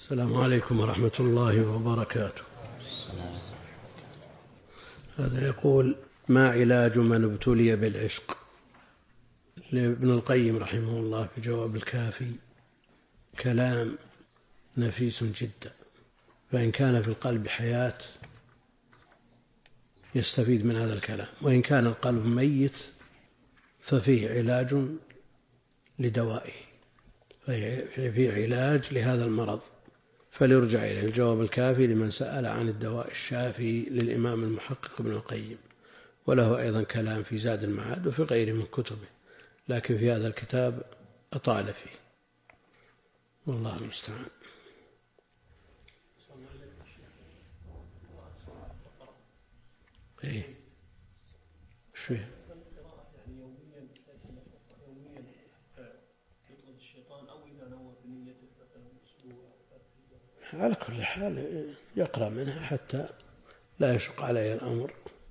السلام عليكم ورحمة الله وبركاته. هذا يقول: ما علاج من ابتلي بالعشق؟ لابن القيم رحمه الله في جواب الكافي كلام نفيس جدا، فإن كان في القلب حياة يستفيد من هذا الكلام، وإن كان القلب ميت ففيه علاج لدوائه، فيه علاج لهذا المرض، فليرجع إليه الجواب الكافي لمن سأل عن الدواء الشافي للإمام المحقق ابن القيم، وله أيضا كلام في زاد المعاد وفي غيره من كتبه، لكن في هذا الكتاب أطال فيه، والله المستعان. إيه شويه على كل حال يقرأ منها حتى لا يشق عليه الأمر،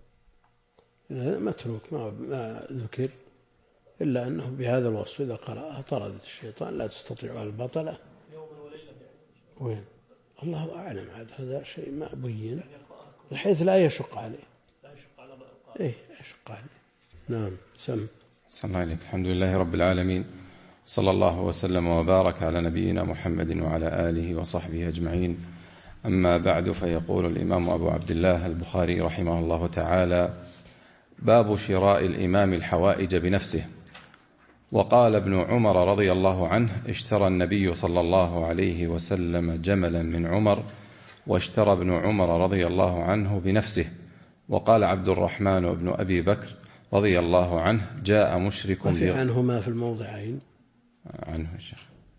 متروك ما ذكر، إلا أنه بهذا الوصف إذا قرأها طردت الشيطان، لا تستطيع البطلة. وين؟ الله أعلم، هذا شيء ما بين بحيث لا يشق عليه. إيه يشق عليه. نعم. سم الله عليك. الحمد لله رب العالمين، صلى الله وسلم وبارك على نبينا محمد وعلى آله وصحبه أجمعين. أما بعد، فيقول الإمام أبو عبد الله البخاري رحمه الله تعالى: باب شراء الإمام الحوائج بنفسه. وقال ابن عمر رضي الله عنه: اشترى النبي صلى الله عليه وسلم جملا من عمر، واشترى ابن عمر رضي الله عنه بنفسه. وقال عبد الرحمن بن أبي بكر رضي الله عنه: جاء مشرك وفي عنهما في الموضعين عنه الشيخ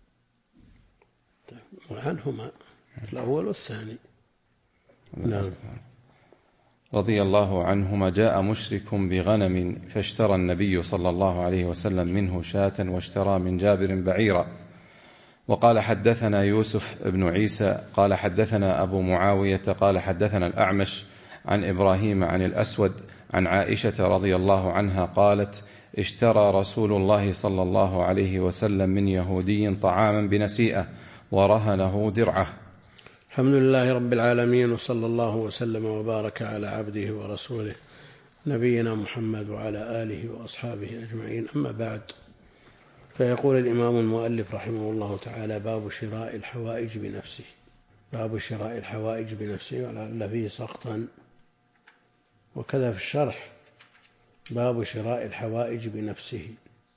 وعنهما في الأول والثاني. نعم. رضي الله عنهما: جاء مشرك بغنم فاشترى النبي صلى الله عليه وسلم منه شاة، واشترى من جابر بعيرا. وقال: حدثنا يوسف بن عيسى قال حدثنا أبو معاوية قال حدثنا الأعمش عن إبراهيم عن الأسود عن عائشة رضي الله عنها قالت: اشترى رسول الله صلى الله عليه وسلم من يهودي طعاما بنسيئة ورهنه درعه. الحمد لله رب العالمين، وصلى الله وسلم وبارك على عبده ورسوله نبينا محمد وعلى آله وأصحابه أجمعين. أما بعد، فيقول الإمام المؤلف رحمه الله تعالى: باب شراء الحوائج بنفسه. باب شراء الحوائج بنفسه، ولعل فيه سقطا، وكذا في الشرح: باب شراء الحوائج بنفسه.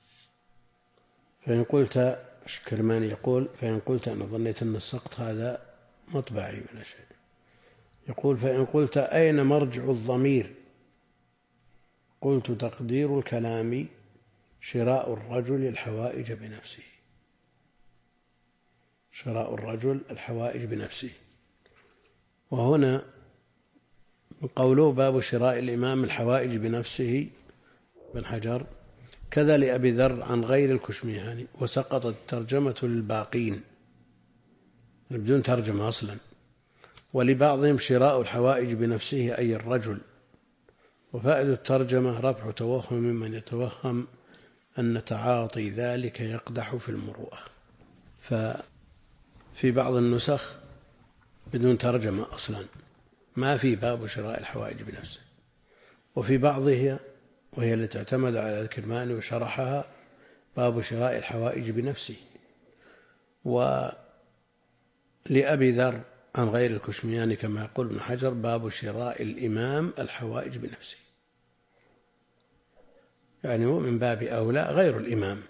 فإن قلت، الكرماني يقول: فإن قلت، أنا ظنيت أن السقط هذا مطبعي ولا شيء. يقول: فإن قلت أين مرجع الضمير؟ قلت: تقدير الكلام شراء الرجل الحوائج بنفسه. شراء الرجل الحوائج بنفسه. وهنا قوله باب شراء الإمام الحوائج بنفسه بن حجر كذا لأبي ذر عن غير الكشميهاني، وسقطت ترجمة للباقين بدون ترجمة أصلا. ولبعضهم شراء الحوائج بنفسه أي الرجل، وفائدة الترجمة رفع توهم ممن يتوهم أن تعاطي ذلك يقدح في المروءة. ففي بعض النسخ بدون ترجمة أصلا، ما في باب شراء الحوائج بنفسه، وفي بعضها وهي التي اعتمد على الكرماني وشرحها باب شراء الحوائج بنفسه. ولأبي ذر عن غير الكشمياني كما يقول ابن حجر باب شراء الإمام الحوائج بنفسه، يعني هو من باب أولى غير الإمام،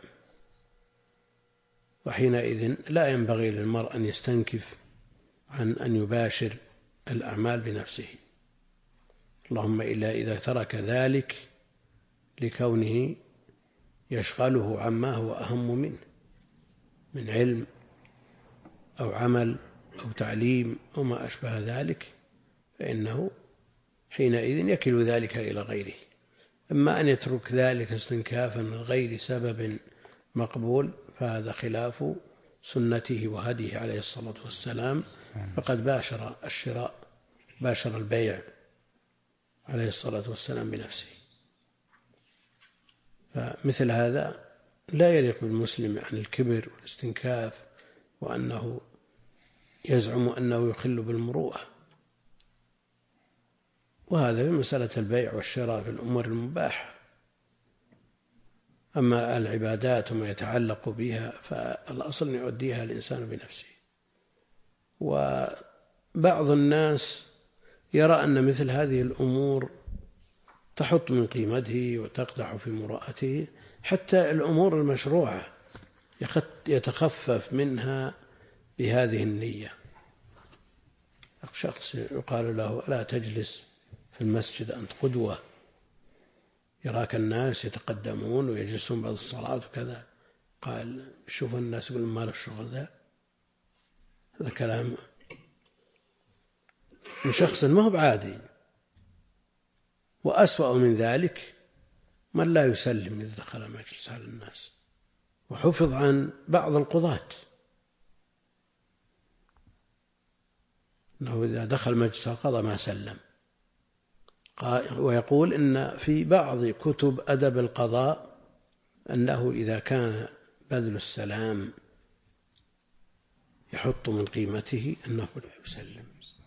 وحينئذ لا ينبغي للمرء أن يستنكف عن أن يباشر الأعمال بنفسه، اللهم إلا إذا ترك ذلك لكونه يشغله عما هو أهم منه من علم أو عمل أو تعليم أو ما أشبه ذلك، فإنه حينئذ يكل ذلك إلى غيره. أما أن يترك ذلك استنكافا من غير سبب مقبول فهذا خلاف سنته وهديه عليه الصلاة والسلام، فقد باشر الشراء، باشر البيع عليه الصلاة والسلام بنفسه. فمثل هذا لا يليق بالمسلم عن الكبر والاستنكاف، وأنه يزعم أنه يخل بالمروءة، وهذا في مسألة البيع والشراء في الأمور المباحة. أما العبادات وما يتعلق بها فالأصل أن يؤديها الإنسان بنفسه. وبعض الناس يرى أن مثل هذه الأمور تحط من قيمته وتقدح في مروءته، حتى الأمور المشروعة يتخفف منها بهذه النية. شخص يقال له لا تجلس في المسجد أنت قدوة، يراك الناس يتقدمون ويجلسون بعد الصلاة وكذا، قال شوف الناس يقولون ما له الشغل ذا. هذا كلام من شخص ما هو بعادي. وأسوأ من ذلك من لا يسلم إذا دخل مجلس على الناس. وحفظ عن بعض القضاة أنه إذا دخل مجلس القضاء ما سلم، ويقول إن في بعض كتب أدب القضاء أنه إذا كان بذل السلام يحط من قيمته أنه لا يسلم.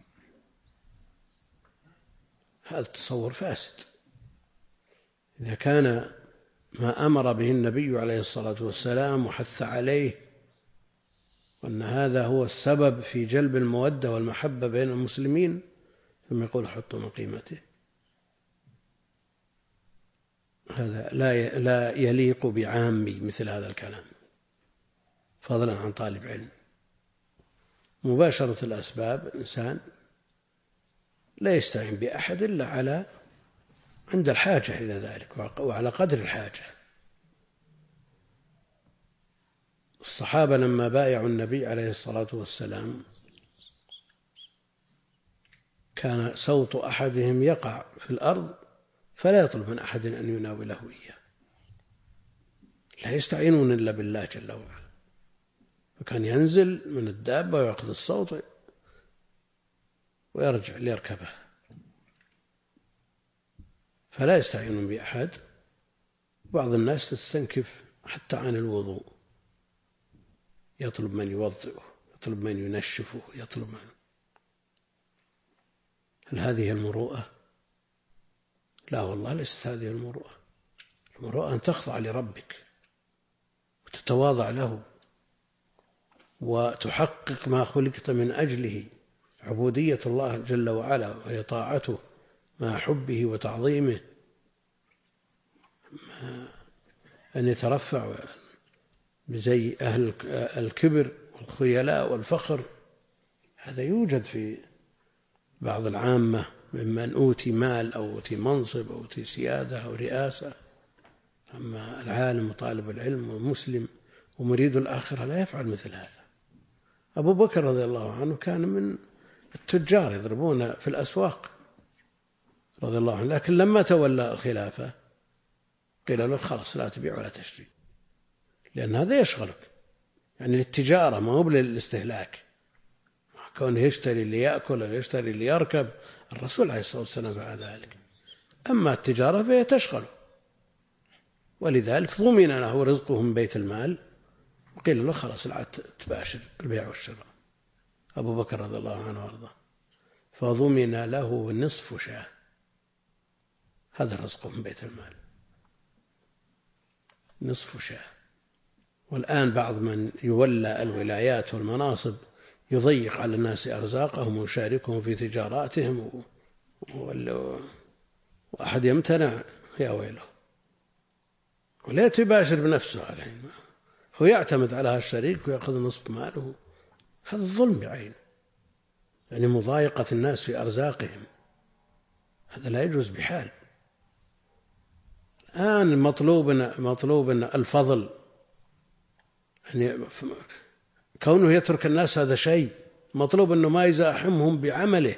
هذا التصور فاسد. إذا كان ما أمر به النبي عليه الصلاة والسلام وحث عليه وأن هذا هو السبب في جلب المودة والمحبة بين المسلمين، ثم يقول حطوا من قيمته، هذا لا يليق بعامي مثل هذا الكلام، فضلا عن طالب علم. مباشرة الأسباب، الإنسان لا يستعين بأحد إلا عند الحاجة إلى ذلك وعلى قدر الحاجة. الصحابة لما بايعوا النبي عليه الصلاة والسلام كان صوت أحدهم يقع في الأرض فلا يطلب من أحد أن يناوله إياه، لا يستعينون إلا بالله جل وعلا. فكان ينزل من الدابة ويأخذ الصوت ويرجع ليركبه، فلا يستعينون بأحد. بعض الناس تستنكف حتى عن الوضوء، يطلب من يوضئه، يطلب من ينشفه، يطلب من. هل هذه المروءة؟ لا والله، ليست هذه المروءة. المروءة أن تخضع لربك وتتواضع له وتحقق ما خلقت من أجله، عبودية الله جل وعلا وهي طاعته مع حبه وتعظيمه، أن يترفع بزي أهل الكبر والخيلاء والفخر. هذا يوجد في بعض العامة ممن أوتي مال أو أوتي منصب أو أوتي سيادة أو رئاسة. أما العالم وطالب العلم والمسلم ومريد الآخرة لا يفعل مثل هذا. أبو بكر رضي الله عنه كان من التجار يضربون في الأسواق رضي الله عنه، لكن لما تولى الخلافة قيل له خلاص لا تبيع ولا تشتري، لأن هذا يشغلك، يعني للتجارة ما هو للاستهلاك. كونه يشتري ليأكل أو يشتري ليركب، الرسول عليه الصلاة والسلام فعل ذلك. أما التجارة فهي تشغله، ولذلك ضمن له رزقه من بيت المال، وقيل له خلاص لا تباشر البيع والشراء. أبو بكر رضي الله عنه وارضاه، فضمن له نصف شاة، هذا رزقه من بيت المال، نصف شاة. والآن بعض من يولى الولايات والمناصب يضيق على الناس أرزاقهم ويشاركهم في تجاراتهم، وأحد يمتنع يا ويله، ولا تباشر بنفسه عليه، هو يعتمد على الشريك ويأخذ نصف ماله. هذا الظلم بعين، يعني مضايقة الناس في أرزاقهم، هذا لا يجوز بحال. الآن مطلوب الفضل، يعني كونه يترك الناس هذا شيء، مطلوب أنه ما يزاحمهم بعمله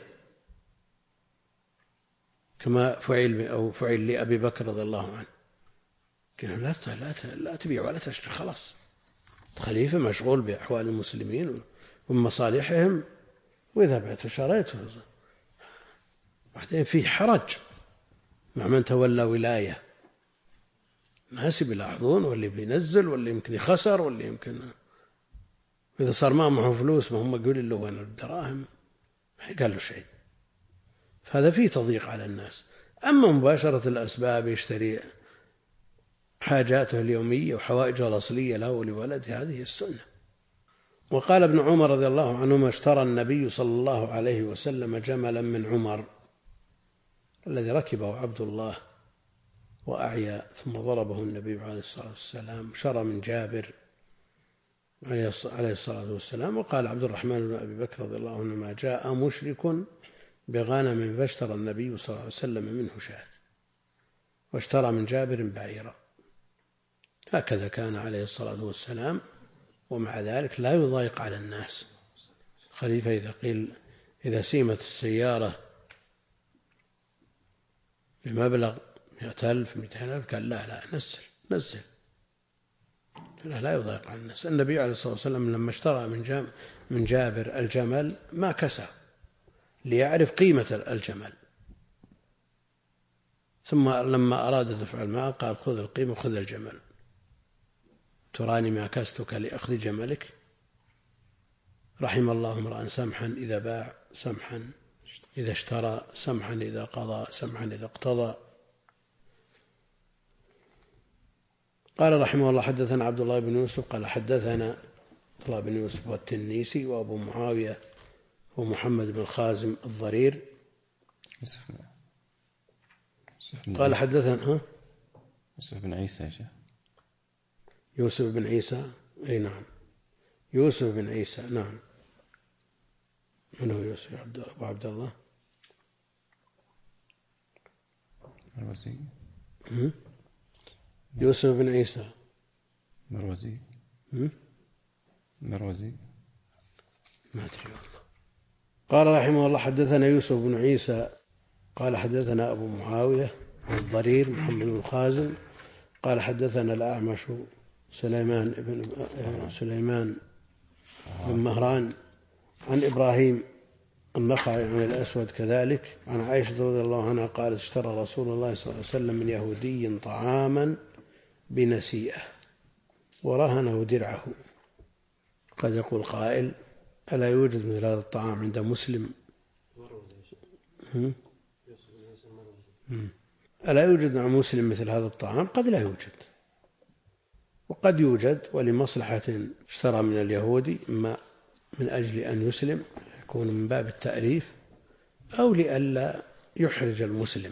كما فعل لأبي بكر رضي الله عنه. قال لا تبيع ولا تشتري، خلاص الخليفة مشغول بأحوال المسلمين ومصالحهم، وإذا بعت وشريت. بعدين في حرج مع من تولى ولاية، الناس بيلاحظون، واللي بينزل، واللي يمكن يخسر، واللي يمكن. إذا صار معه فلوس ما هم يقول له وين الدراهم ما قال له شيء، فهذا فيه تضييق على الناس. أما مباشرة الأسباب يشتري حاجاته اليومية وحوائجه الأصلية له ولولده هذه السنة. وقال ابن عمر رضي الله عنهما اشترى النبي صلى الله عليه وسلم جملا من عمر الذي ركبه عبد الله وأعيا ثم ضربه النبي عليه الصلاة والسلام. شرى من جابر عليه الصلاة والسلام. وقال عبد الرحمن بن أبي بكر رضي الله عنهما جاء مشرك بغنم فاشترى النبي صلى الله عليه وسلم منه شاة واشترى من جابر بعيرا. هكذا كان عليه الصلاة والسلام، ومع ذلك لا يضايق على الناس. خليفة إذا قيل إذا سيمت السيارة بمبلغ 100,000 200,000 قال لا نزل لا يضايق على الناس. النبي عليه الصلاة والسلام لما اشترى من جابر الجمل ما كسى ليعرف قيمة الجمل، ثم لما أراد دفع المال قال خذ القيمة وخذ الجمل، تراني ما كستك لأخذ جملك. رحم الله امرأ سمحا إذا باع، سمحا إذا اشترى، سمحا إذا قضى، سمحا إذا اقتضى. قال رحمه الله حدثنا عبد الله بن يوسف قال حدثنا عبد الله بن يوسف والتنيسي وأبو معاوية ومحمد بن خازم الضرير قال حدثنا يوسف بن عيسى يا شيخ. يوسف بن عيسى أي نعم، يوسف بن عيسى نعم. من هو يوسف أبو عبد الله مروزي؟ يوسف بن عيسى مروزي ما أدري والله. قال رحمه الله حدثنا يوسف بن عيسى قال حدثنا أبو معاوية الضرير محمد بن خازم قال حدثنا الأعمش سليمان بن مهران عن إبراهيم النخعي عن الأسود كذلك عن عائشة رضي الله عنها قالت اشترى رسول الله صلى الله عليه وسلم من يهودي طعاما بنسيئة ورهنه درعه. قد يقول قائل ألا يوجد مثل هذا الطعام عند مسلم؟ ألا يوجد مع مسلم مثل هذا الطعام؟ قد لا يوجد، وقد يوجد ولمصلحة اشترى من اليهودي إما من أجل أن يسلم يكون من باب التأليف أو لئلا يحرج المسلم.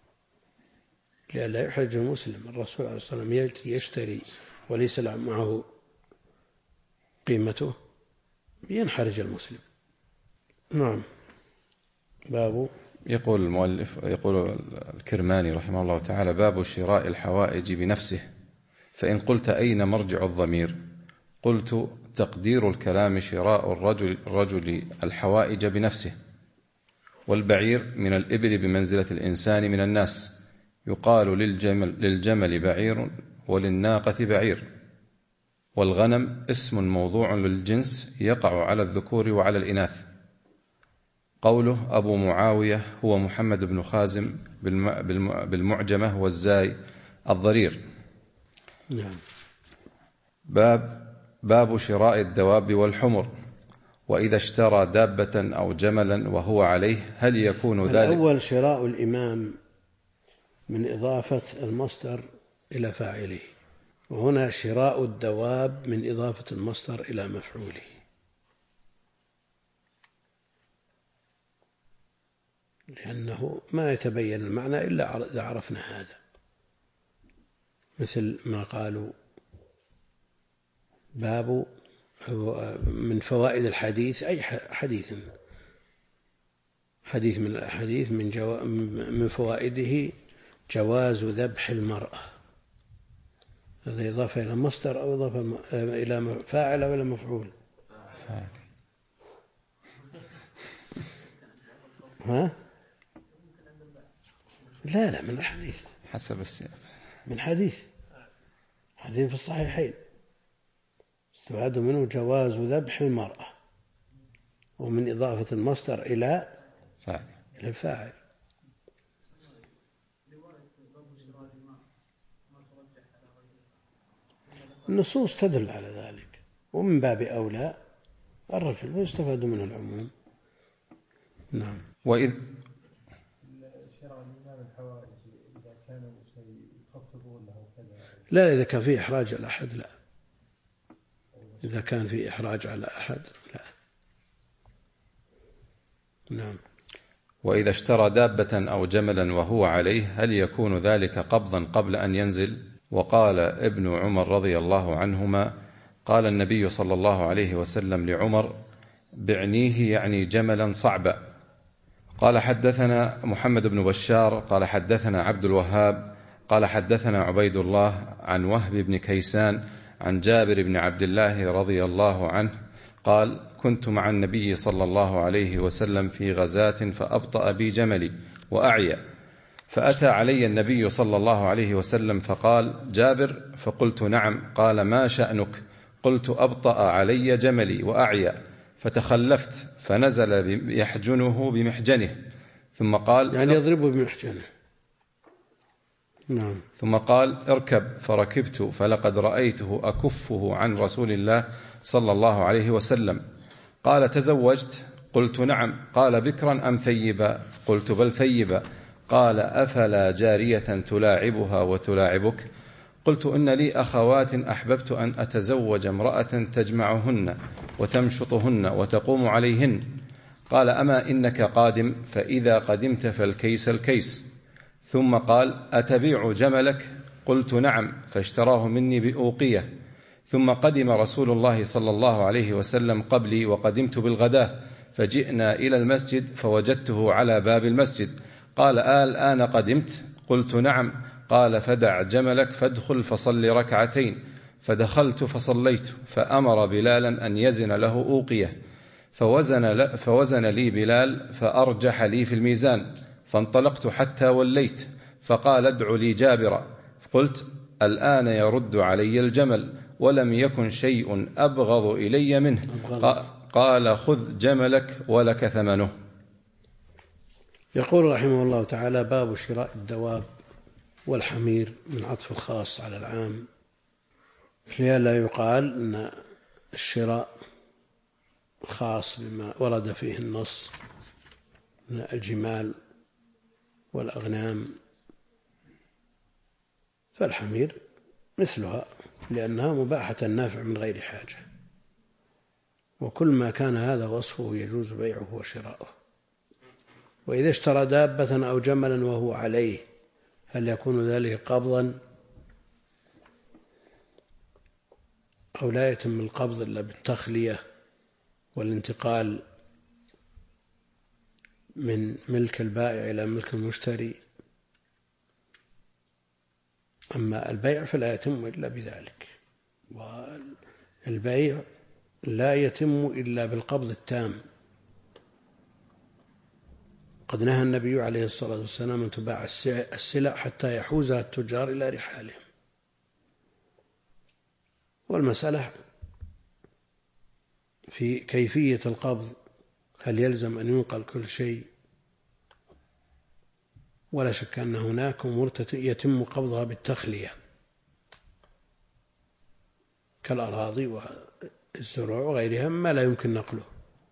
الرسول عليه الصلاة والسلام يشتري وليس معه قيمته ينحرج المسلم. نعم. باب يقول المؤلف يقول الكرماني رحمه الله تعالى باب شراء الحوائج بنفسه. فإن قلت أين مرجع الضمير؟ قلت تقدير الكلام شراء الرجل الحوائج بنفسه. والبعير من الإبل بمنزلة الإنسان من الناس. يقال للجمل بعير وللناقة بعير. والغنم اسم موضوع للجنس يقع على الذكور وعلى الإناث. قوله أبو معاوية هو محمد بن خازم بالمعجمة والزاي الضرير. نعم. باب شراء الدواب والحمر. وإذا اشترى دابة أو جملا وهو عليه هل يكون ذلك؟ الأول شراء الإمام من إضافة المصدر إلى فاعله، وهنا شراء الدواب من إضافة المصدر إلى مفعوله. لأنه ما يتبين المعنى إلا إذا عرفنا هذا، مثل ما قالوا باب من فوائد الحديث أي حديث من الأحاديث من فوائده جواز ذبح المرأة. هذا إضافة إلى مصدر أو إضافة إلى فاعل أو إلى مفعول؟ ها؟ لا من الحديث حسب السياق، من حديث في الصحيحين استفاد منه جواز ذبح المرأة، ومن إضافة المصدر إلى الفاعل. النصوص تدل على ذلك، ومن باب أولى الرجل ويستفاد من العموم. نعم. وإذ شرع الإمام الحوائج إذا كانوا سيخفضون له كذا، لا، إذا كان في إحراج على أحد لا، إذا كان في إحراج على أحد لا. نعم. وإذا اشترى دابة أو جملا وهو عليه هل يكون ذلك قبضا قبل أن ينزل؟ وقال ابن عمر رضي الله عنهما قال النبي صلى الله عليه وسلم لعمر بعنيه يعني جملا صعبا. قال حدثنا محمد بن بشار قال حدثنا عبد الوهاب قال حدثنا عبيد الله عن وهب بن كيسان عن جابر بن عبد الله رضي الله عنه قال كنت مع النبي صلى الله عليه وسلم في غزاة فأبطأ بي جملي وأعيا، فأتى علي النبي صلى الله عليه وسلم فقال جابر؟ فقلت نعم. قال ما شأنك؟ قلت أبطأ علي جملي وأعيا، فتخلفت فنزل يحجنه بمحجنه ثم قال يعني يضربه بمحجنه. نعم. ثم قال اركب، فركبت فلقد رأيته أكفه عن رسول الله صلى الله عليه وسلم. قال تزوجت؟ قلت نعم. قال بكرا أم ثيبا؟ قلت بل ثيبا. قال أفلا جارية تلاعبها وتلاعبك؟ قلت إن لي أخوات أحببت أن أتزوج امرأة تجمعهن وتمشطهن وتقوم عليهن. قال أما إنك قادم؟ فإذا قدمت فالكيس الكيس. ثم قال أتبيع جملك؟ قلت نعم، فاشتراه مني بأوقية. ثم قدم رسول الله صلى الله عليه وسلم قبلي وقدمت بالغداة، فجئنا إلى المسجد فوجدته على باب المسجد. قال الآن قدمت؟ قلت نعم. قال فدع جملك فادخل فصل ركعتين. فدخلت فصليت، فأمر بلالا أن يزن له أوقية، فوزن لي بلال فأرجح لي في الميزان، فانطلقت حتى وليت، فقال ادع لي جابرا. قلت الآن يرد علي الجمل ولم يكن شيء أبغض إلي منه. قال خذ جملك ولك ثمنه. يقول رحمه الله تعالى باب شراء الدواب والحمير من عطف الخاص على العام، لئلا يقال أن الشراء خاص بما ورد فيه النص من الجمال والأغنام، فالحمير مثلها لأنها مباحة النافع من غير حاجة، وكل ما كان هذا وصفه يجوز بيعه وشراؤه. وإذا اشترى دابة أو جملا وهو عليه هل يكون ذلك قبضا أو لا يتم القبض إلا بالتخلية والانتقال من ملك البائع إلى ملك المشتري؟ أما البيع فلا يتم إلا بذلك، والبيع لا يتم إلا بالقبض التام. قد نهى النبي عليه الصلاة والسلام أن تباع السلع حتى يحوزها التجار إلى رحالهم. والمسألة في كيفية القبض، هل يلزم أن ينقل كل شيء؟ ولا شك أن هناك أمور يتم قبضها بالتخلية كالأراضي والزروع وغيرها ما لا يمكن نقله،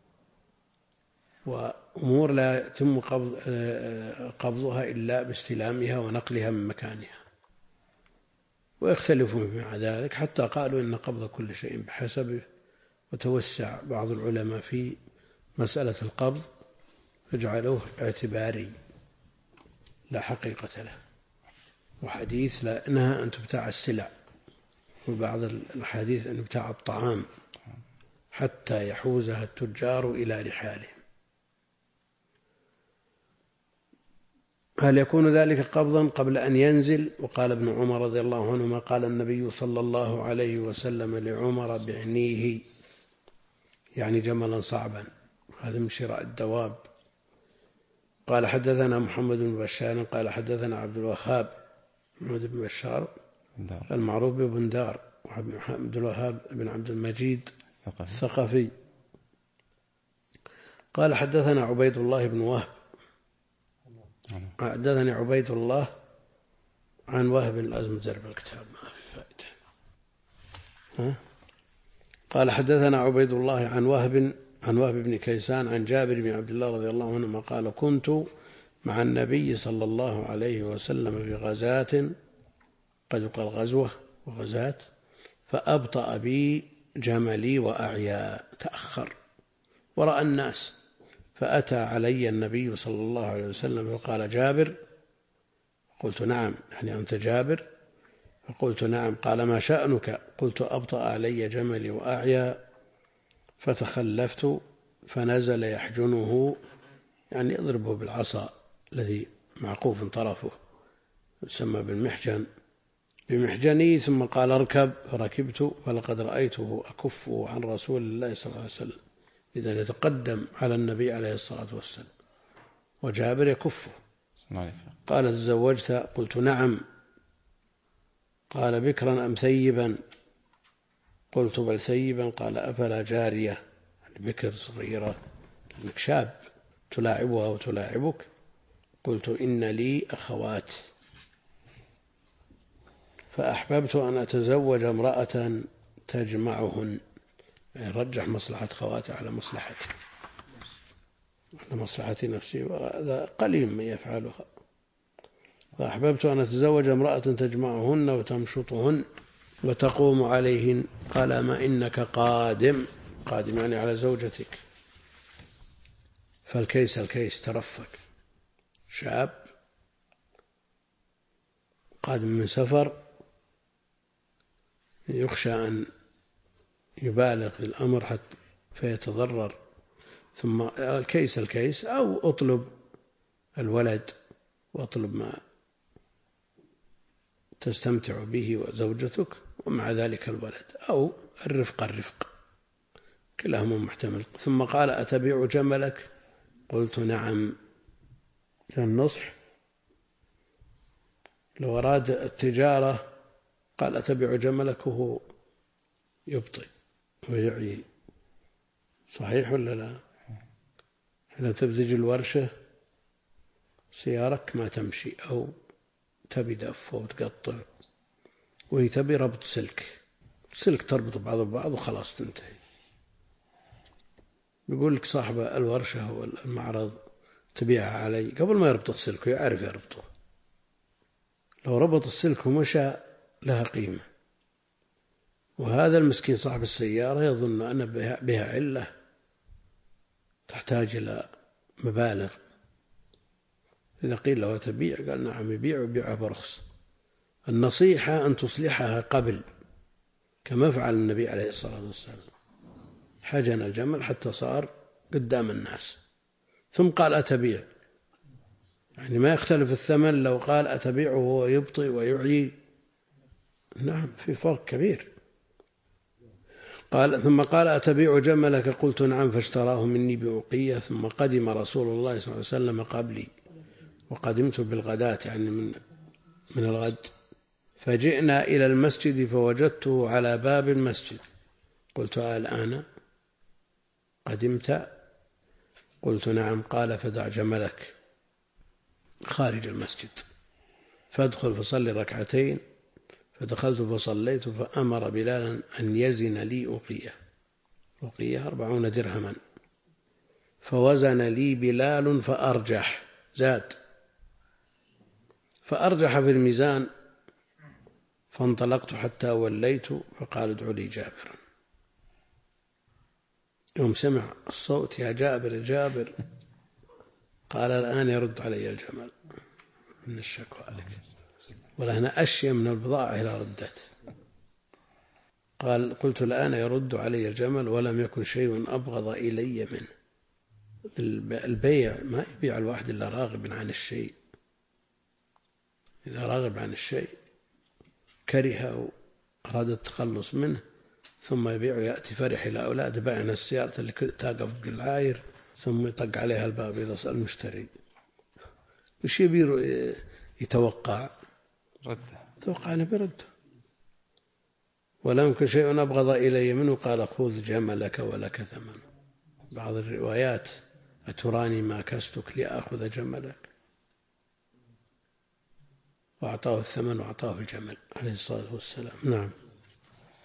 وأمور لا يتم قبضها إلا باستلامها ونقلها من مكانها. ويختلفون مع ذلك حتى قالوا إن قبض كل شيء بحسبه، وتوسع بعض العلماء في مسألة القبض فجعلوه اعتباري لا حقيقة له. وحديث لا نهى أن تبتاع السلع، وبعض الحديث أن يبتاع الطعام حتى يحوزها التجار إلى رحالهم. هل يكون ذلك قبضا قبل أن ينزل؟ وقال ابن عمر رضي الله عنهما قال النبي صلى الله عليه وسلم لعمر بعنيه يعني جملا صعبا، هذا من شراء الدواب. قال حدثنا محمد بن بشار قال حدثنا عبد الوهاب محمد بن بشار المعروف ببندار، وعبد الوهاب بن عبد المجيد الثقفي قال حدثنا عبيد الله بن وهب حدثني عبيد الله عن وهب. لازم تجرب الكتاب ما في فائدة. قال حدثنا عبيد الله عن وهب بن كيسان عن جابر بن عبد الله رضي الله عنهما قال كنت مع النبي صلى الله عليه وسلم في غزاة، قد يقال غزوة وغزات، فأبطأ بي جملي وأعيا، تأخر ورأى الناس، فأتى علي النبي صلى الله عليه وسلم فقال جابر؟ قلت نعم، يعني أنت جابر؟ فقلت نعم. قال ما شأنك؟ قلت أبطأ علي جملي وأعيا، فتخلفت، فنزل يحجنه، يعني يضربه بالعصا الذي معقوف طرفه يسمى بالمحجن بمحجني، ثم قال اركب، فركبت، فلقد رأيته أكفه عن رسول الله صلى الله عليه وسلم، إذا يتقدم على النبي عليه الصلاة والسلام وجابر يكفه. قال تزوجت؟ قلت نعم. قال بكرا أم ثيبا؟ قلت بل ثيبا. قال أفلا جارية، يعني بكر صغيرة لأنك شاب تلاعبها وتلاعبك؟ قلت إن لي أخوات، فأحببت أن أتزوج امرأة تجمعهن، يعني رجح مصلحة خواته على مصلحة نفسي، وهذا قليل من يفعلها. فأحببت أن أتزوج امرأة تجمعهن وتمشطهن وتقوم عليهن. قال ما إنك قادم يعني على زوجتك. فالكيس ترفق، شاب قادم من سفر، يخشى أن يبالغ في الأمر حتى فيتضرر. ثم الكيس أو أطلب الولد واطلب ما تستمتع به وزوجتك، ومع ذلك الولد، أو الرفق كلاهما محتمل. ثم قال أتبيع جملك؟ قلت نعم. النصح لو أراد التجارة قال أتبيع جملك وهو يبطئ ويعي، صحيح ولا لا؟ حين تبتج الورشة سيارك ما تمشي، أو تبي دف أو تقطع، وهي تبي ربط سلك تربط بعض ببعض وخلاص تنتهي. يقول لك صاحب الورشة والمعرض تبيعها علي، قبل ما يربط السلك يعرف يربطه، لو ربط السلك ومشى لها قيمة. وهذا المسكين صاحب السيارة يظن أن بها علة تحتاج إلى مبالغ. إذا قيل له تبيع قال نعم يبيع ويبيعها برخص. النصيحة أن تصلحها قبل، كما فعل النبي عليه الصلاة والسلام، حجن الجمل حتى صار قدام الناس ثم قال أتبيع، يعني ما يختلف الثمن. لو قال أتبيعه وهو يبطئ ويعيي، نعم في فرق كبير. ثم قال أتبيع جملك؟ قلت نعم. فاشتراه مني بأوقية. ثم قدم رسول الله صلى الله عليه وسلم قبلي، وقدمت بالغداة يعني من الغد، فجئنا إلى المسجد فوجدته على باب المسجد. قلت الآن قدمت؟ قلت نعم. قال فدع جملك خارج المسجد، فادخل فصلي ركعتين. فدخلت فصليت، فأمر بلالا أن يزن لي أوقية 40 درهما، فوزن لي بلال فأرجح، زاد فأرجح في الميزان، فانطلقت حتى وليت، فقال ادعوا لي جابرا. يوم سمع الصوت يا جابر يا جابر، قال الآن يرد علي الجمل من الشكوى عليك، ولهنا أشياء من البضاعة إلى ردت. قلت الآن يرد علي الجمل، ولم يكن شيء أبغض إلي منه. البيع ما يبيع الواحد إلا راغب عن الشيء، إذا راغب عن الشيء كره أراد التخلص منه ثم يبيع، يأتي فرح إلى أولاد بائنا السيارة اللي تقف بالعاير، ثم يطق عليها الباب إذا سأل المشتري وش يبير يتوقع توقع أنه برده. ولم يكن شيء أبغض إلي منه. قال خذ جملك ولك ثمن. بعض الروايات أتراني ما كستك لأخذ جملك، وأعطاه الثمن وأعطاه الجمل عليه الصلاة والسلام. نعم.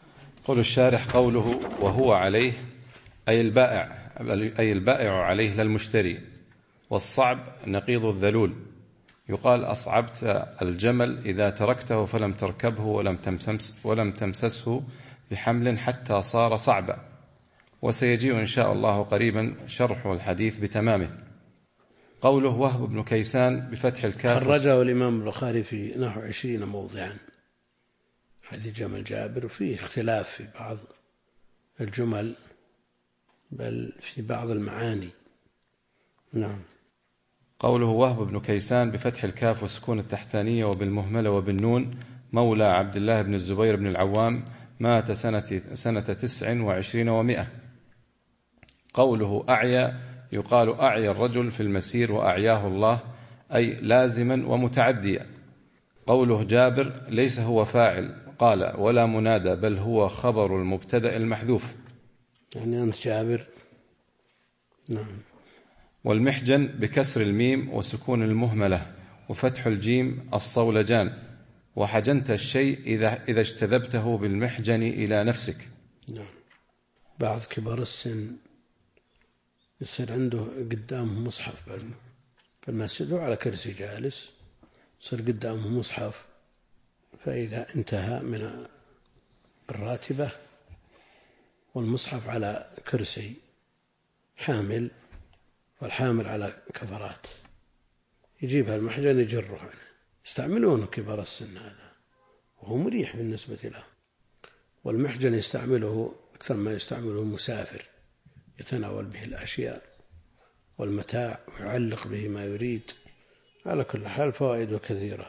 قول الشارح قوله وهو عليه أي البائع عليه للمشتري، والصعب نقيض الذلول. يقال أصعبت الجمل إذا تركته فلم تركبه ولم تمسسه بحمل حتى صار صعبا. وسيجيء إن شاء الله قريبا شرح الحديث بتمامه. قوله وهب بن كيسان بفتح الكاف. خرجه الإمام البخاري في نحو 20 موضعا حديث جمل جابر، وفيه اختلاف في بعض الجمل بل في بعض المعاني. نعم. قوله وهب بن كيسان بفتح الكاف وسكون التحتانية وبالمهملة وبالنون، مولى عبد الله بن الزبير بن العوام، مات سنة 29 و100. قوله أعيا، يقال أعيا الرجل في المسير وأعياه الله، أي لازما ومتعديا. قوله جابر ليس هو فاعل قال ولا منادى، بل هو خبر المبتدأ المحذوف، يعني أنت جابر. نعم. والمحجن بكسر الميم وسكون المهملة وفتح الجيم الصولجان، وحجنت الشيء إذا اجتذبته بالمحجن إلى نفسك. نعم. بعض كبار السن يصير عنده قدامه مصحف في المسجد وعلى كرسي جالس، يصير قدامه مصحف، فإذا انتهى من الراتبة والمصحف على كرسي حامل والحامل على كفرات، يجيبها المحجن يجره، يستعملونه كبار السن هذا وهو مريح بالنسبة له. والمحجن يستعمله أكثر ما يستعمله المسافر، يتناول به الأشياء والمتاع ويعلق به ما يريد. على كل حال فوائده كثيرة.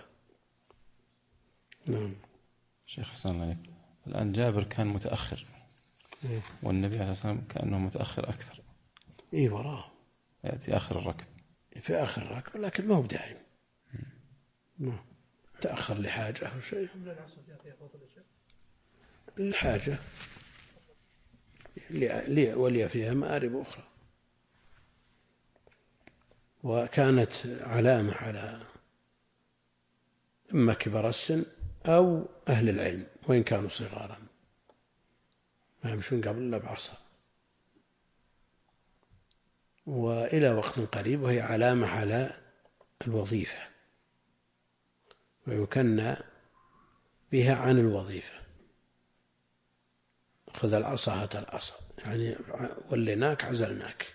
نعم. شيخ حسن عليك، الآن جابر كان متأخر والنبي عليه الصلاة والسلام كأنه متأخر أكثر. إيه وراه يأتي آخر الركب، في آخر الركب، لكن ما هو دائم. تأخر لحاجة أو شيء. الحاجة ولي فيها مآرب أخرى. وكانت علامة على إما كبار السن أو أهل العلم وإن كانوا صغارا، ما يمشون قبل إلا بعصا. وإلى وقت قريب وهي علامة على الوظيفة، ويكنى بها عن الوظيفة. خذ العصا هات العصا، يعني وليناك عزلناك.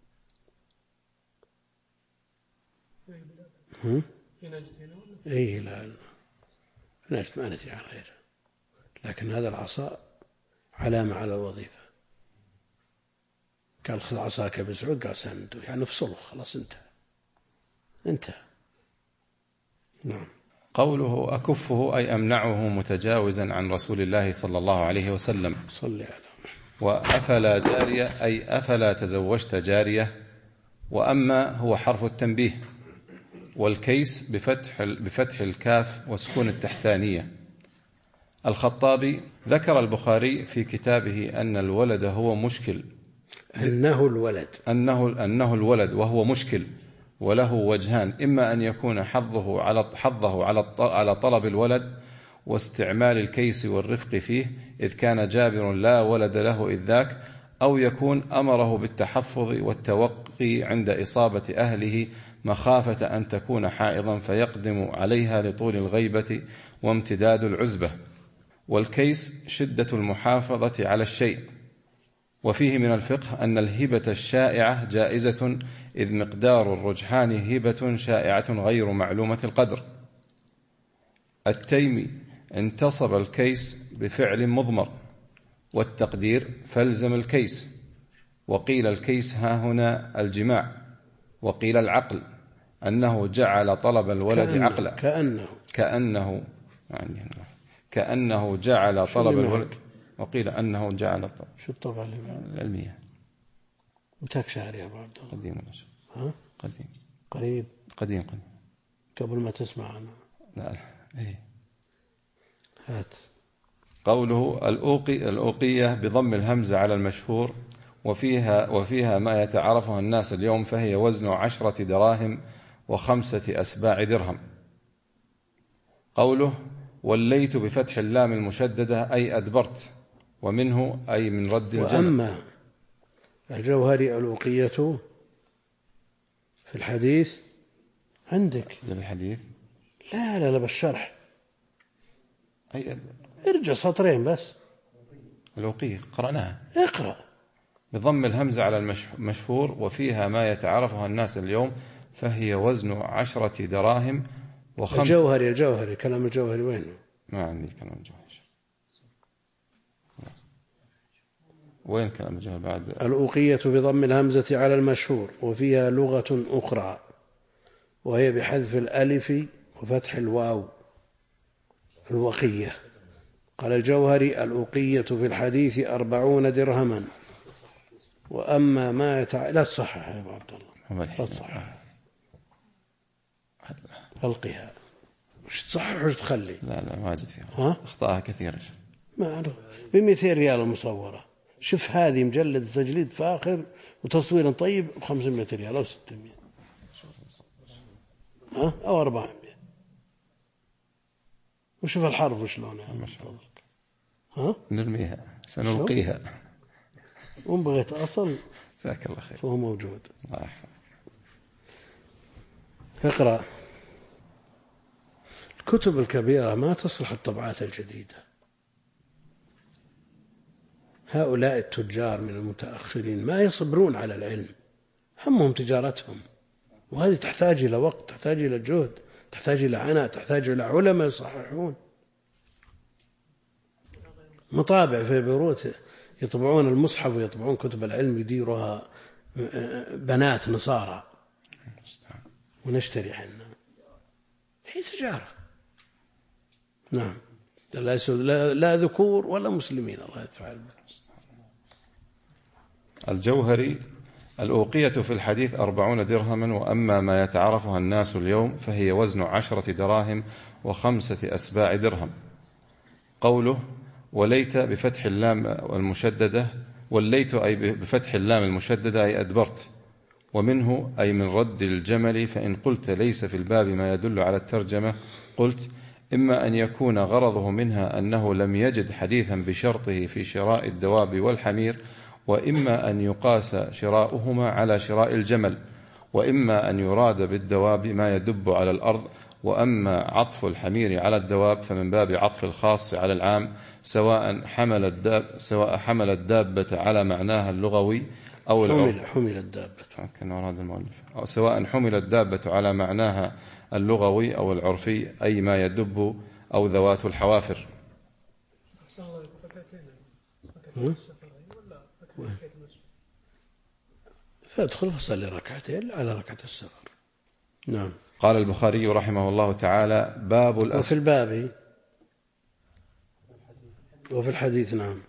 إيه لا نجد ما ندري عن غيره، لكن هذا العصا علامة على الوظيفة. قال خذ عصاك بسعود، قال سنده، يعني افصله خلاص انتهى. نعم. قوله أكفه أي أمنعه متجاوزا عن رسول الله صلى الله عليه وسلم. صلي على. وأفلا جارية أي أفلا تزوجت جارية. وأما هو حرف التنبيه، والكيس بفتح الكاف وسكون التحتانية. الخطابي ذكر البخاري في كتابه أن الولد هو مشكل، أنه الولد وهو مشكل، وله وجهان: إما أن يكون حظه على طلب الولد واستعمال الكيس والرفق فيه، إذ كان جابر لا ولد له إذ ذاك، أو يكون أمره بالتحفظ والتوقي عند إصابة أهله مخافة أن تكون حائضا فيقدم عليها لطول الغيبة وامتداد العزبة. والكيس شدة المحافظة على الشيء. وفيه من الفقه أن الهبة الشائعة جائزة، إذ مقدار الرجحان هبة شائعة غير معلومة القدر. التيمي انتصب الكيس بفعل مضمر، والتقدير فلزم الكيس. وقيل الكيس هنا الجماع، وقيل العقل، أنه جعل طلب الولد عقلا، كأنه جعل طلب الولد. وقيل أنه جعل طلب. شو الطبع العلمية؟ متاك شعر يا أبو عبد الله؟ قديم. ها؟ قديم قبل ما تسمع عنه. لا إيه. هات. قوله الأوقية بضم الهمزة على المشهور، وفيها ما يتعرفها الناس اليوم، فهي وزن 10 دراهم و5 أسباع درهم. قوله وليت بفتح اللام المشددة أي أدبرت، ومنه أي من رد الجمل. وأما الجوهري الأوقية في الحديث عندك الحديث لا بالشرح أي ارجع سطرين بس. الأوقية قرأناها، اقرأ. بضم الهمزة على المشهور وفيها ما يتعرفها الناس اليوم فهي وزن 10 دراهم الجوهري كلام الجوهري وينه؟ ما عندي كلام الجوهري. وين كلام الجوهري بعد؟ الأوقية بضم الهمزة على المشهور وفيها لغة أخرى وهي بحذف الألف وفتح الواو الوقية. قال الجوهري الأوقية في الحديث 40 درهما. وأما ما لا تصحح يا أبو عبد الله، لا تصحح، ألقها. وش تصحح وش تخلي؟ لا ما أجد فيها أخطاءها كثيرة. ما ب200 ريال المصورة. شوف هذه مجلد تجليد فاخر وتصوير طيب ب500 ريال أو 600 أو 400. وشوف الحرف وشلونه ما شاء الله. نرميها سنلقيها. وإن بغيت أصل جزاك الله خير فهو موجود. الله يحفظك. اقرأ. الكتب الكبيرة ما تصلح الطبعات الجديدة. هؤلاء التجار من المتأخرين ما يصبرون على العلم، همهم تجارتهم، وهذه تحتاج إلى وقت، تحتاج إلى جهد، تحتاج إلى عناء، تحتاج إلى علماء يصححون. مطابع في بيروت يطبعون المصحف ويطبعون كتب العلم يديرها بنات نصارى ونشتري حنا. هي تجارة. نعم. لا ذكور ولا مسلمين. الله يتعالى. الجوهري الأوقية في الحديث 40 درهما. وأما ما يتعرفها الناس اليوم فهي وزن 10 دراهم و5 أسباع درهم. قوله وليت بفتح اللام المشددة، والليت أي بفتح اللام المشددة أي أدبرت. ومنه أي من رد الجمل. فإن قلت ليس في الباب ما يدل على الترجمة قلت إما أن يكون غرضه منها أنه لم يجد حديثا بشرطه في شراء الدواب والحمير، وإما أن يقاس شراؤهما على شراء الجمل، وإما أن يراد بالدواب ما يدب على الأرض. وأما عطف الحمير على الدواب فمن باب عطف الخاص على العام، سواء حمل الدابة على معناها اللغوي أو حمل الدابة كان أراد المؤلف، أو سواء حمل الدابة على معناها اللغوي أو العرفي أي ما يدب أو ذوات الحوافر. فادخل فصلي ركعتين على ركعة السفر. نعم. قال البخاري رحمه الله تعالى باب وفي الباب وفي الحديث. نعم.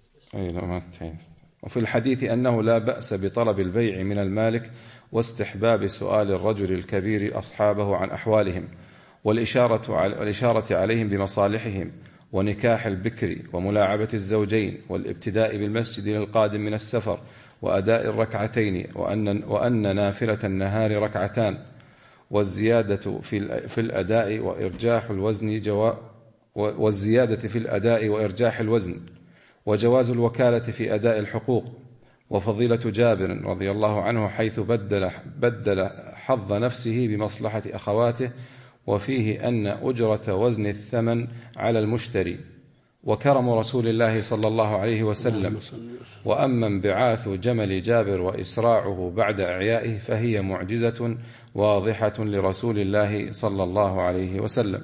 وفي الحديث أنه لا بأس بطلب البيع من المالك واستحباب سؤال الرجل الكبير أصحابه عن أحوالهم، والإشارة عليهم بمصالحهم، ونكاح البكر، وملاعبة الزوجين، والابتداء بالمسجد للقادم من السفر، وأداء الركعتين، وأن نافلة النهار ركعتان، والزيادة في الأداء وإرجاح الوزن والزيادة في الأداء وإرجاح الوزن، وجواز الوكالة في أداء الحقوق، وفضيلة جابر رضي الله عنه حيث بدل حظ نفسه بمصلحة أخواته، وفيه أن أجرة وزن الثمن على المشتري، وكرم رسول الله صلى الله عليه وسلم. وأما انبعاث جمل جابر وإسراعه بعد إعيائه فهي معجزة واضحة لرسول الله صلى الله عليه وسلم.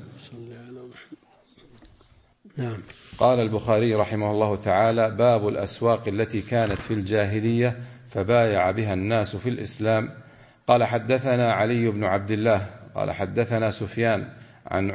نعم. قال البخاري رحمه الله تعالى باب الأسواق التي كانت في الجاهلية فبايع بها الناس في الإسلام. قال حدثنا علي بن عبد الله قال حدثنا سفيان عن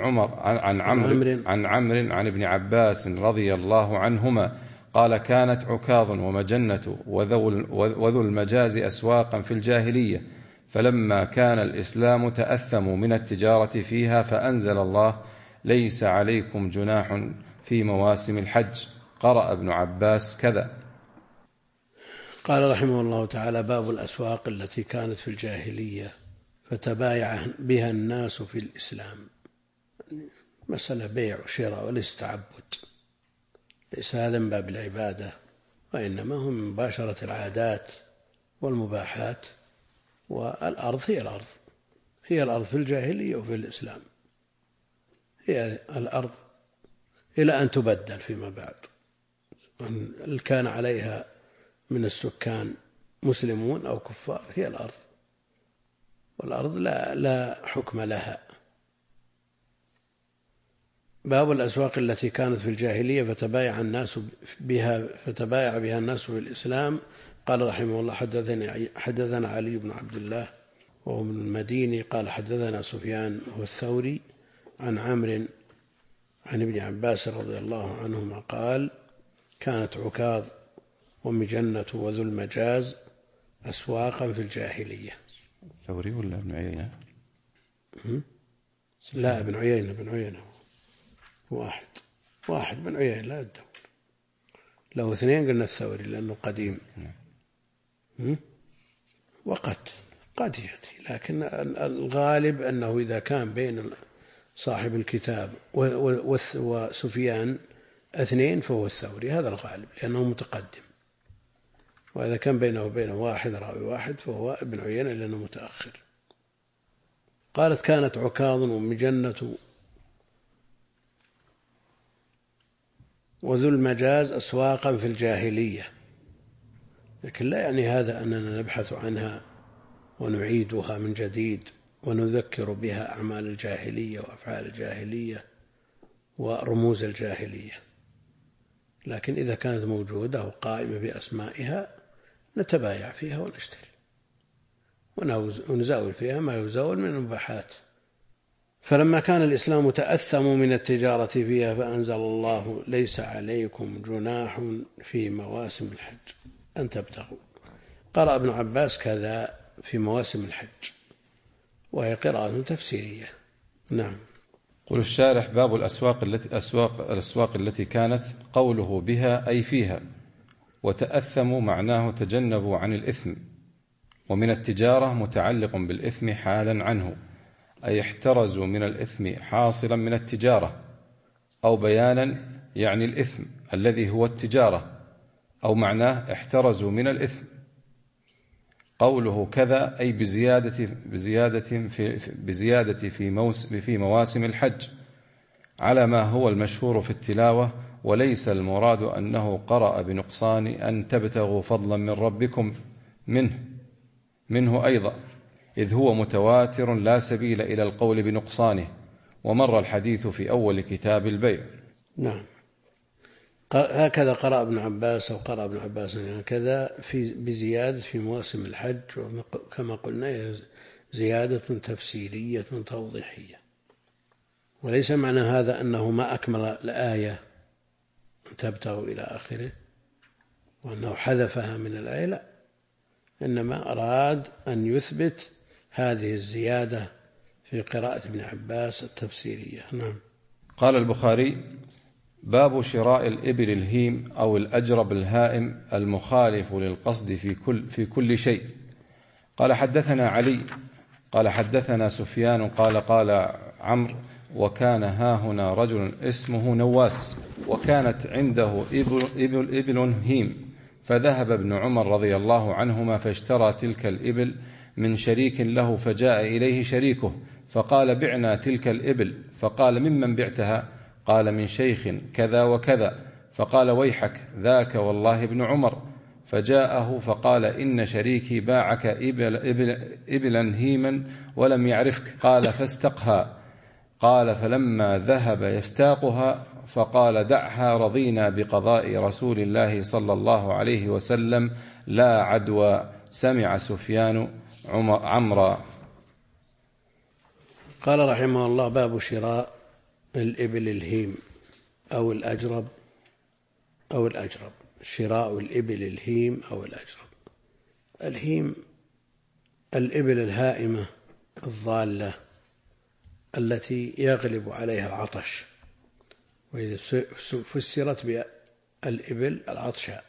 عمرو عن ابن عباس رضي الله عنهما قال كانت عكاظ ومجنة وذو المجاز أسواقا في الجاهلية، فلما كان الإسلام تأثموا من التجارة فيها فأنزل الله ليس عليكم جناح في مواسم الحج. قرأ ابن عباس كذا. قال رحمه الله تعالى باب الأسواق التي كانت في الجاهلية فتبايع بها الناس في الإسلام. مسألة بيع وشراء وليس تعبد. ليس هذا من باب العبادة، وإنما هم من مباشرة العادات والمباحات. والأرض هي الأرض في الجاهلية وفي الإسلام، هي الأرض إلى أن تبدل فيما بعد، هل كان عليها من السكان مسلمون أو كفار، هي الأرض، والأرض لا حكم لها. باب الأسواق التي كانت في الجاهلية فتبايع بها الناس في الإسلام. قال رحمه الله حدثنا علي بن عبد الله وهو من المديني قال حدثنا سفيان هو الثوري عن عمرو عن ابن عباس رضي الله عنهما قال كانت عكاظ ومجنة وذو المجاز أسواقا في الجاهلية. الثوري ولا ابن عيينة؟ لا، ابن عيينة واحد بن عيينة، لا الدور له اثنين، قلنا الثوري لأنه قديم وقد يأتي، لكن الغالب أنه إذا كان بين صاحب الكتاب وسفيان اثنين فهو الثوري، هذا الغالب لأنه متقدم. وإذا كان بينه وبينه واحد راوي واحد فهو ابن عيينة لأنه متأخر. قالت كانت عكاظ ومجنة وذو المجاز أسواقا في الجاهلية، لكن لا يعني هذا أننا نبحث عنها ونعيدها من جديد ونذكر بها أعمال الجاهلية وأفعال الجاهلية ورموز الجاهلية، لكن إذا كانت موجودة وقائمة بأسمائها نتبايع فيها ونشتري ونزاول فيها ما يزاول من المباحات. فلما كان الإسلام تأثم من التجارة فيها فأنزل الله ليس عليكم جناح في مواسم الحج أن تبتغوا. قرأ ابن عباس كذا في مواسم الحج، وهي قراءة تفسيرية. نعم. قل الشارح باب الأسواق التي كانت، قوله بها أي فيها، وتأثموا معناه تجنبوا عن الإثم، ومن التجارة متعلق بالإثم حالا عنه، أي احترزوا من الإثم حاصلا من التجارة، أو بيانا يعني الإثم الذي هو التجارة، أو معناه احترزوا من الإثم. قوله كذا أي بزيادة في مواسم الحج على ما هو المشهور في التلاوة، وليس المراد أنه قرأ بنقصان أن تبتغوا فضلا من ربكم منه أيضا، إذ هو متواتر لا سبيل إلى القول بنقصانه، ومر الحديث في أول كتاب البيع. نعم، هكذا قرأ ابن عباس أو قرأ ابن عباس هكذا بزيادة في مواسم الحج، كما قلنا زيادة تفسيرية توضيحية، وليس معنى هذا أنه ما أكمل الآية تبتغوا إلى آخره وأنه حذفها من الآية، لا، إنما أراد أن يثبت هذه الزيادة في قراءة ابن عباس التفسيرية. نعم. قال البخاري باب شراء الإبل الهيم أو الأجرب الهائم المخالف للقصد في كل شيء. قال حدثنا علي قال حدثنا سفيان قال عمرو وكان هاهنا رجل اسمه نواس، وكانت عنده إبل هيم، فذهب ابن عمر رضي الله عنهما فاشترى تلك الإبل من شريك له، فجاء إليه شريكه فقال بعنا تلك الإبل، فقال ممن بعتها؟ قال من شيخ كذا وكذا، فقال ويحك ذاك والله ابن عمر، فجاءه فقال إن شريكي باعك إبلا هيما ولم يعرفك، قال فاستقها. قال فلما ذهب يستاقها فقال دعها رضينا بقضاء رسول الله صلى الله عليه وسلم لا عدوى. سمع سفيان عمرا. قال رحمه الله باب شراء الإبل الهيم أو الأجرب شراء الإبل الهيم أو الأجرب. الهيم الإبل الهائمة الضالة التي يغلب عليها العطش، وإذا فسرت بالإبل العطشاء،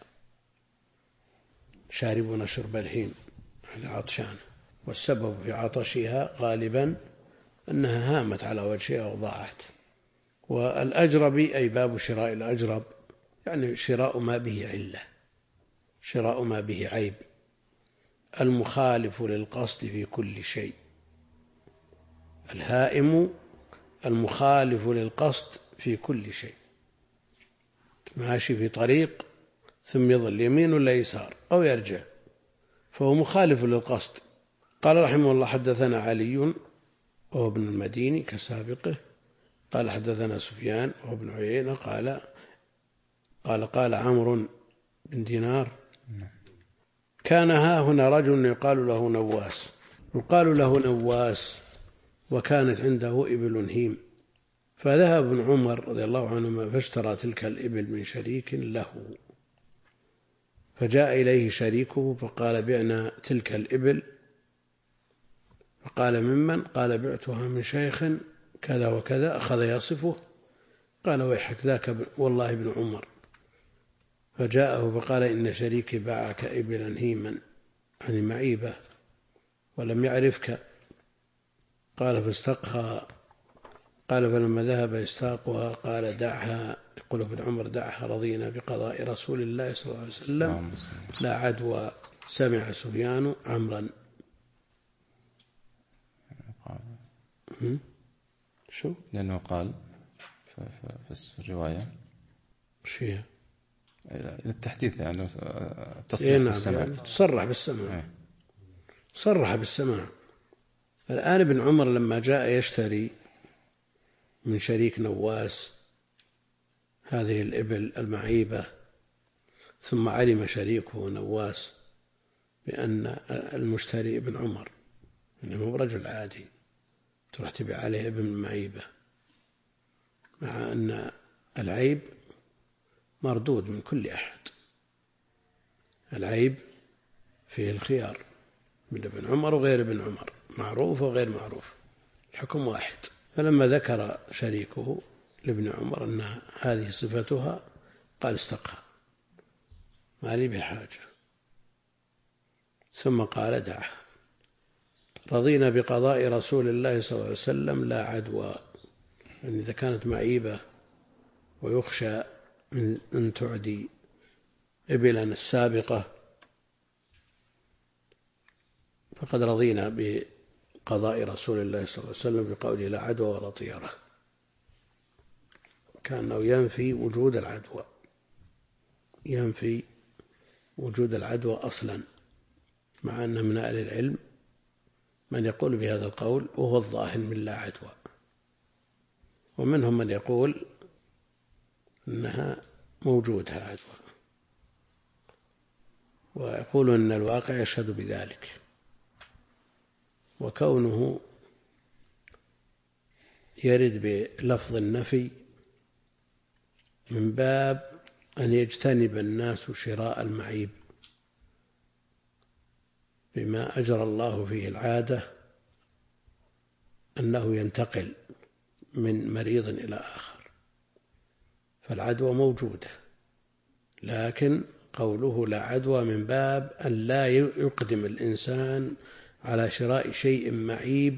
شاربون شرب الهيم العطشان، والسبب في عطشها غالبا أنها هامت على وجهها وضاعت. والأجرب أي باب شراء الأجرب يعني شراء ما به علة، شراء ما به عيب، المخالف للقصد في كل شيء. الهائم المخالف للقصد في كل شيء، ماشي في طريق ثم يظل يمين ولا يسار أو يرجع، فهو مخالف للقصد. قال رحمه الله: حدثنا علي وهو ابن المديني كسابقه، قال حدثنا سفيان وهو ابن عيينة قال عمرو بن دينار: كان ها هنا رجل يقال له نواس، وكانت عنده إبل هيم، فذهب ابن عمر رضي الله عنهما فاشترى تلك الإبل من شريك له، فجاء إليه شريكه فقال: بعنا تلك الإبل. فقال: ممن؟ قال: بعتها من شيخ كذا وكذا. أخذ يصفه، قال: ويحك، ذاك والله ابن عمر. فجاءه فقال: إن شريكي باعك إبلا هيما، يعني معيبة، ولم يعرفك. قال: فاستقها. قال: فلما ذهب يستاقها قال: دعها، يقول ابن عمر: دعها، رضينا بقضاء رسول الله صلى الله عليه وسلم لا عدوى. سمع سفيان عمرا. شو؟ لأنه قال في الرواية شيء التحديث، يعني تصريح بالسماع، يعني تصرح بالسماع، صرح بالسماع. الآن ابن عمر لما جاء يشتري من شريك نواس هذه الإبل المعيبة، ثم علم شريكه نواس بأن المشتري ابن عمر، إنه رجل عادي تروح تبيع عليه ابن معيبة، مع أن العيب مردود من كل أحد، العيب فيه الخيار من ابن عمر وغير ابن عمر، معروف وغير معروف، الحكم واحد. فلما ذكر شريكه لابن عمر أن هذه صفتها قال: استقها، ما لي بحاجة. ثم قال: دعها، رضينا بقضاء رسول الله صلى الله عليه وسلم لا عدوى، يعني إذا كانت معيبة ويخشى من أن تعدي إبلا السابقة فقد رضينا بقضاء رسول الله صلى الله عليه وسلم بقوله لا عدوى ولا طيرة، كأنه ينفي وجود العدوى، ينفي وجود العدوى أصلا، مع أن من أهل العلم من يقول بهذا القول وهو الظاهر من لا عدوى، ومنهم من يقول أنها موجودها عدوى، ويقول أن الواقع يشهد بذلك. وكونه يرد بلفظ النفي من باب أن يجتنب الناس شراء المعيب بما أجرى الله فيه العادة أنه ينتقل من مريض إلى آخر، فالعدوى موجودة، لكن قوله لا عدوى من باب أن لا يقدم الإنسان على شراء شيء معيب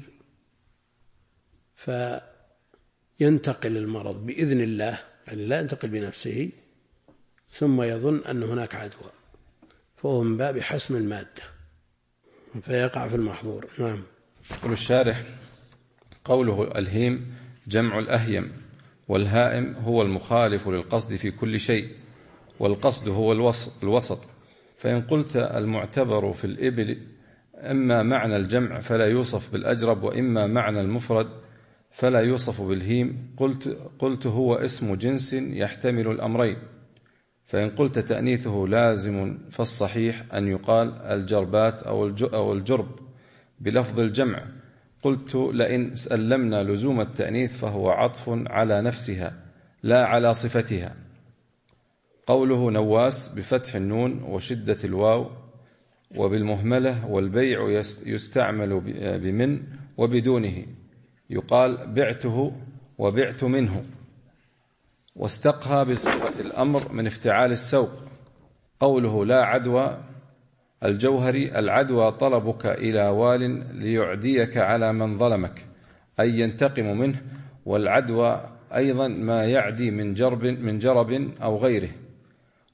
فينتقل المرض بإذن الله، يعني لا ينتقل بنفسه ثم يظن أن هناك عدوى، فهو من باب حسم المادة فيقع في المحظور. نعم. يقول الشارح: قوله الهيم جمع الأهيم، والهائم هو المخالف للقصد في كل شيء، والقصد هو الوسط. فإن قلت المعتبر في الإبل إما معنى الجمع فلا يوصف بالأجرب، وإما معنى المفرد فلا يوصف بالهيم، قلت هو اسم جنس يحتمل الأمرين. فإن قلت تأنيثه لازم فالصحيح أن يقال الجربات أو الجرب بلفظ الجمع. قلت لئن سلمنا لزوم التأنيث فهو عطف على نفسها لا على صفتها. قوله نواس بفتح النون وشدة الواو وبالمهملة، والبيع يستعمل بمن وبدونه، يقال بعته وبعت منه. واستقها بصيغة الأمر من افتعال السوق. قوله لا عدوى الجوهري: العدوى طلبك إلى وال ليعديك على من ظلمك، أي ينتقم منه. والعدوى أيضا ما يعدي من جرب أو غيره.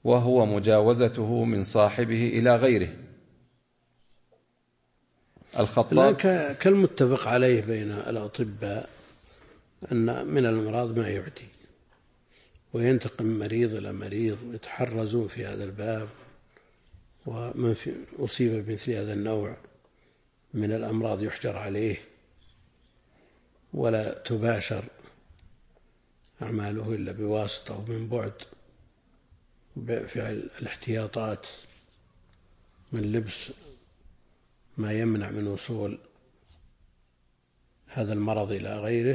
وهو مجاوزته من صاحبه إلى غيره. الخطاب كالمتفق عليه بين الأطباء أن من الأمراض ما يعدي، وينتقل من مريض إلى مريض، يتحرزون في هذا الباب، ومن أصيب بمثل هذا النوع من الأمراض يحجر عليه ولا تباشر أعماله إلا بواسطة ومن بعد، بفعل الاحتياطات من لبس ما يمنع من وصول هذا المرض إلى غيره.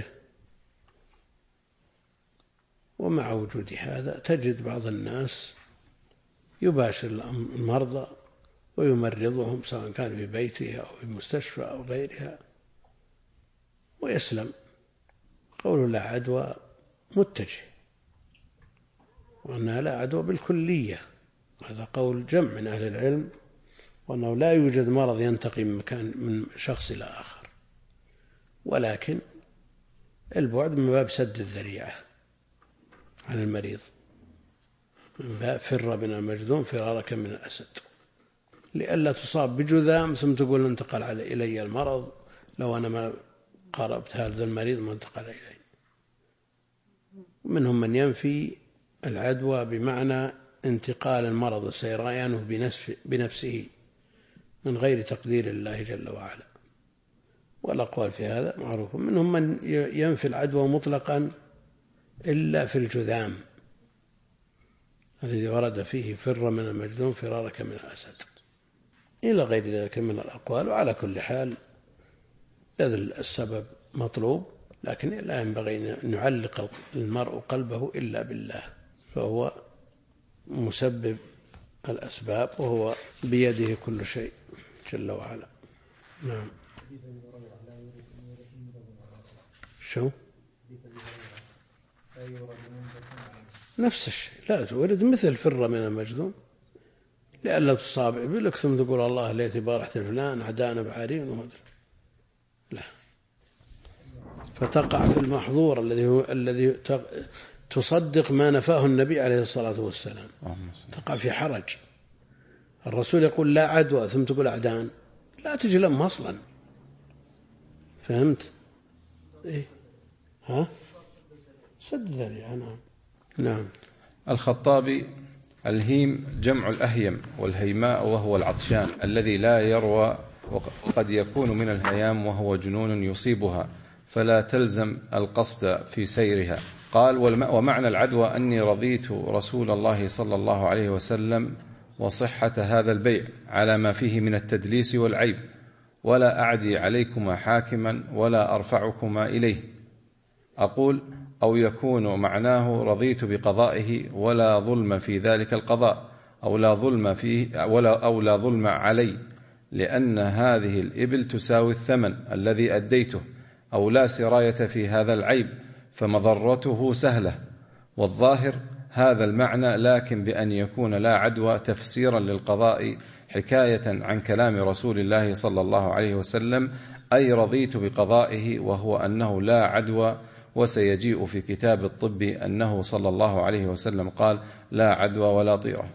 ومع وجود هذا تجد بعض الناس يباشر المرضى ويمرضهم، سواء كان في بيته أو في المستشفى أو غيرها، ويسلم. قول لا عدوى متجه، وأنها لا عدوى بالكلية، هذا قول جمع من أهل العلم، وأنه لا يوجد مرض ينتقل من شخص إلى آخر، ولكن البعد من باب سد الذريعة عن المريض، من باب فر من المجذوم فرارك من الأسد، لئلا تصاب بجذام ثم تقول انتقل إلي المرض، لو أنا ما قاربت هذا المريض ما انتقل إلي. منهم من ينفي العدوى بمعنى انتقال المرض وسيريانه بنفسه من غير تقدير الله جل وعلا، والأقوال في هذا معروف. منهم من ينفي العدوى مطلقا إلا في الجذام الذي ورد فيه فر من المجذوم فرارك من الأسد، إلى غير ذلك من الأقوال. وعلى كل حال بذل السبب مطلوب، لكن لا ينبغي أن يعلق المرء قلبه إلا بالله، فهو مسبب الأسباب وهو بيده كل شيء جل وعلا. نعم. شو؟ نفس الشيء، لا تورد مثل فر من المجذوم، لئلا تصاب بلك ثم تقول الله ليت بارحة الفلان عدانا بعارين، لا، فتقع في المحظور الذي تصدق ما نفاه النبي عليه الصلاة والسلام، تقع في حرج. الرسول يقول لا عدوى ثم تقول عدان، لا تجي لهم أصلا. فهمت؟ إيه؟ ها؟ سد ذريعة. نعم. الخطابي: الهيم جمع الأهيم، والهيماء وهو العطشان الذي لا يروى، وقد يكون من الهيام وهو جنون يصيبها فلا تلزم القصد في سيرها. قال: ومعنى العدوى أني رضيت رسول الله صلى الله عليه وسلم وصحة هذا البيع على ما فيه من التدليس والعيب، ولا أعدي عليكما حاكما ولا أرفعكما إليه. أقول: أو يكون معناه رضيت بقضائه ولا ظلم في ذلك القضاء، أو لا ظلم فيه أو لا ظلم علي، لأن هذه الإبل تساوي الثمن الذي أديته، أو لا سراية في هذا العيب فمضرته سهلة. والظاهر هذا المعنى، لكن بأن يكون لا عدوى تفسيرا للقضاء حكاية عن كلام رسول الله صلى الله عليه وسلم، أي رضيت بقضائه، وهو أنه لا عدوى. وسيجيء في كتاب الطب أنه صلى الله عليه وسلم قال: لا عدوى ولا طيرة.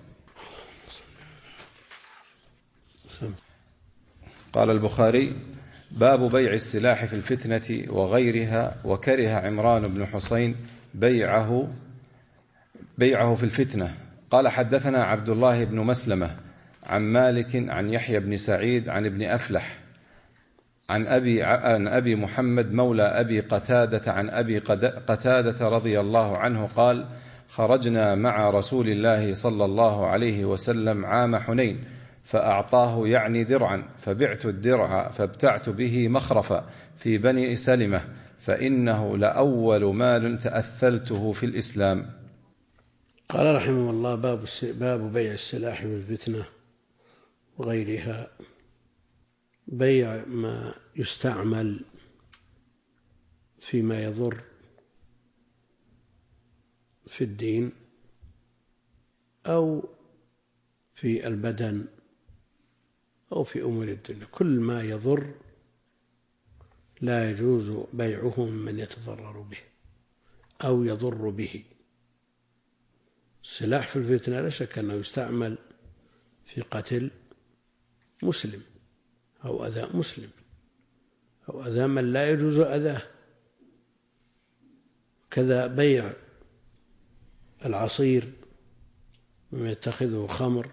قال البخاري: باب بيع السلاح في الفتنة وغيرها، وكره عمران بن حسين بيعه في الفتنة. قال: حدثنا عبد الله بن مسلمة عن مالك عن يحيى بن سعيد عن ابن أفلح عن أبي محمد مولى أبي قتادة عن أبي قتادة رضي الله عنه قال: خرجنا مع رسول الله صلى الله عليه وسلم عام حنين، فأعطاه يعني درعا، فبعت الدرع فابتعت به مخرفا في بني سلمة، فإنه لأول مال تأثلته في الإسلام. قال رحمه الله: باب بيع السلاح والفتنة وغيرها، بيع ما يستعمل فيما يضر في الدين أو في البدن أو في أمور الدنيا، كل ما يضر لا يجوز بيعه من يتضرر به أو يضر به، السلاح في الفتنة لا شك أنه يستعمل في قتل مسلم أو أذى مسلم أو أذى من لا يجوز أذاه. كذا بيع العصير مما يتخذه خمر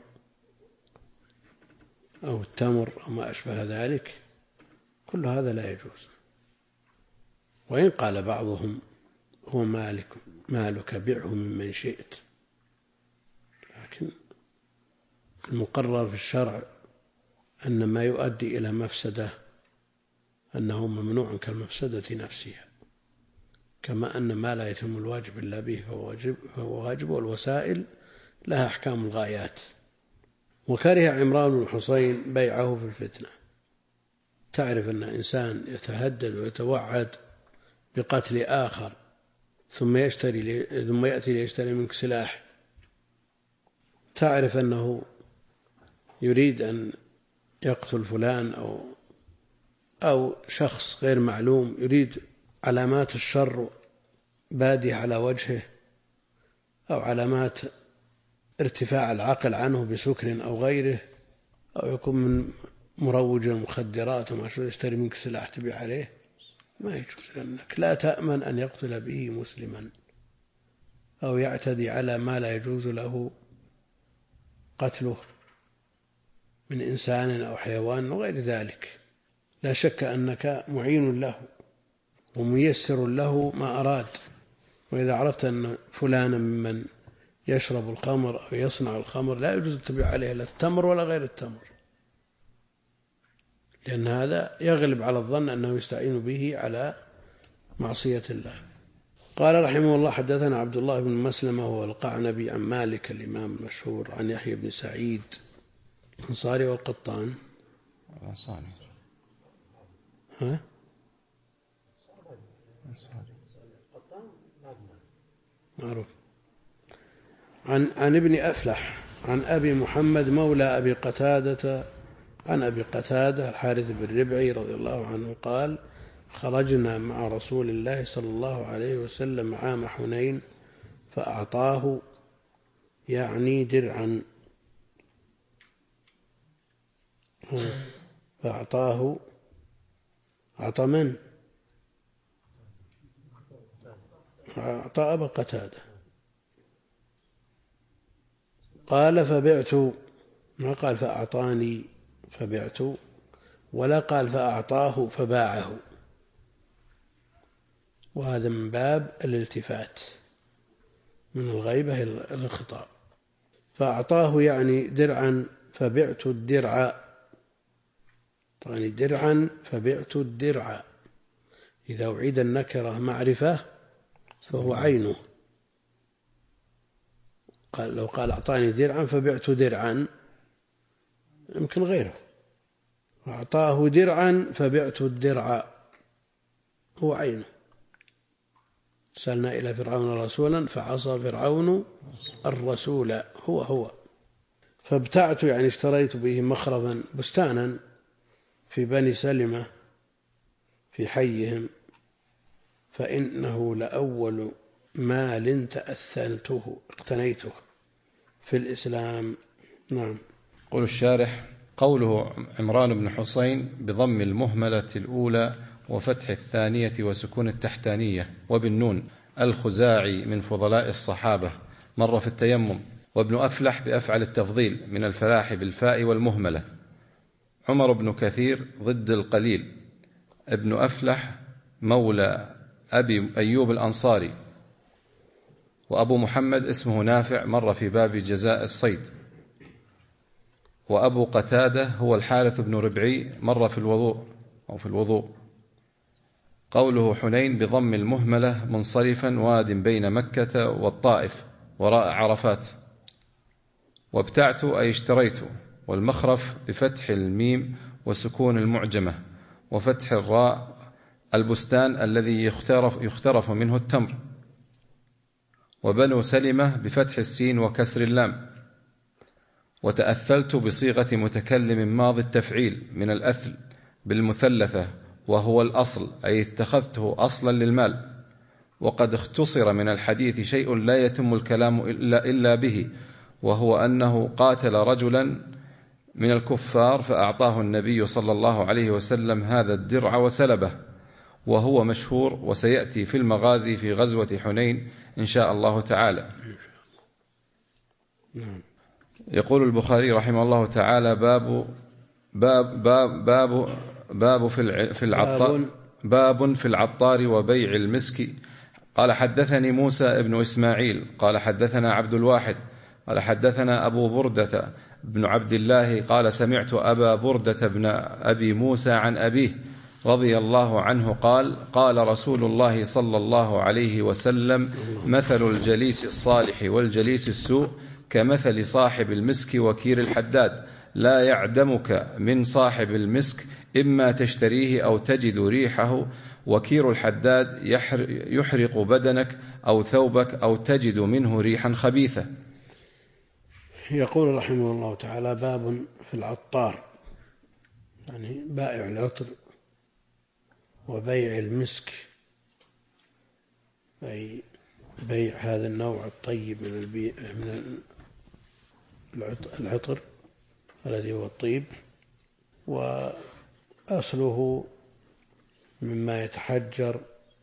أو التمر أو ما أشبه ذلك، كل هذا لا يجوز. وإن قال بعضهم هو مالك بعه ممن شئت، لكن المقرر في الشرع أن ما يؤدي إلى مفسدة أنه ممنوع كالمفسدة نفسها، كما أن ما لا يتم الواجب إلا به فهو واجب، والوسائل لها أحكام الغايات. وكره عمران بن حسين بيعه في الفتنة. تعرف أن إنسان يتهدد ويتوعد بقتل آخر ثم يأتي ليشتري منك سلاح، تعرف أنه يريد أن يقتل فلان أو شخص غير معلوم، يريد علامات الشر بادية على وجهه أو علامات ارتفاع العقل عنه بسكر أو غيره، أو يكون من مروج المخدرات وما شو يشتري منك سلاح تبيع عليه، ما يجوز، لأنك لا تأمن أن يقتل به مسلما أو يعتدي على ما لا يجوز له قتله من إنسان أو حيوان وغير ذلك. لا شك أنك معين له وميسر له ما أراد. وإذا عرفت أن فلانا ممن يشرب الخمر أو يصنع الخمر لا يجوز التبيع عليه لا التمر ولا غير التمر، لأن هذا يغلب على الظن أنه يستعين به على معصية الله. قال رحمه الله حدثنا عبد الله بن مسلمة وهو القعنبي عن مالك الإمام المشهور عن يحيى بن سعيد الأنصاري والقطان معروف عن ابن أفلح عن أبي محمد مولى أبي قتادة عن أبي قتادة الحارث بن ربعي رضي الله عنه قال خرجنا مع رسول الله صلى الله عليه وسلم عام حنين فأعطاه يعني درعا، فأعطاه أعطى من؟ أعطى أبا قتادة. قال فبعت، ما قال فأعطاني فبعت، ولا قال فأعطاه فباعه، وهذا من باب الالتفات من الغيبة إلى الخطاب. فأعطاه يعني درعا فبعت الدرع، يعني درعا فبعت الدرع، إذا أعيد النكرة معرفة فهو عينه. قال لو قال أعطاني درعا فبعت درعا يمكن غيره، أعطاه درعا فبعت الدرع هو عينه. سألنا إلى فرعون رسولا فعصى فرعون الرسول هو. فابتعت يعني اشتريت به مخربا بستانا في بني سلمة في حيهم، فإنه لأول مال تأثلته اقتنيته في الإسلام. نعم. قول الشارح قوله عمران بن حسين بضم المهملة الأولى وفتح الثانية وسكون التحتانية وبالنون الخزاعي من فضلاء الصحابة مر في التيمم، وابن أفلح بأفعل التفضيل من الفلاح بالفاء والمهملة. عمر بن كثير ضد القليل. ابن أفلح مولى أبي أيوب الأنصاري. وأبو محمد اسمه نافع مر في باب جزاء الصيد. وأبو قتادة هو الحارث بن ربعي مر في الوضوء. قوله حنين بضم المهملة منصرفا واد بين مكة والطائف وراء عرفات. وابتعت أي اشتريت، والمخرف بفتح الميم وسكون المعجمة وفتح الراء البستان الذي يخترف منه التمر. وبنو سلمة بفتح السين وكسر اللام. وتأثلت بصيغة متكلم ماضي التفعيل من الأثل بالمثلثة وهو الأصل، أي اتخذته أصلا للمال. وقد اختصر من الحديث شيء لا يتم الكلام إلا به، وهو أنه قاتل رجلا من الكفار فأعطاه النبي صلى الله عليه وسلم هذا الدرع وسلبه، وهو مشهور وسيأتي في المغازي في غزوة حنين إن شاء الله تعالى. يقول البخاري رحمه الله تعالى: باب في العطار وبيع المسك. قال: حدثني موسى بن إسماعيل قال حدثنا عبد الواحد قال حدثنا أبو بردة بن عبد الله قال: سمعت أبا بردة بن أبي موسى عن أبيه رضي الله عنه قال: قال رسول الله صلى الله عليه وسلم: مثل الجليس الصالح والجليس السوء كمثل صاحب المسك وكير الحداد، لا يعدمك من صاحب المسك إما تشتريه أو تجد ريحه، وكير الحداد يحرق بدنك أو ثوبك أو تجد منه ريحا خبيثة. يقول رحمه الله تعالى: باب في العطار، يعني بائع العطر وبيع المسك، أي بيع هذا النوع الطيب من العطر الذي هو الطيب، وأصله مما يتحجر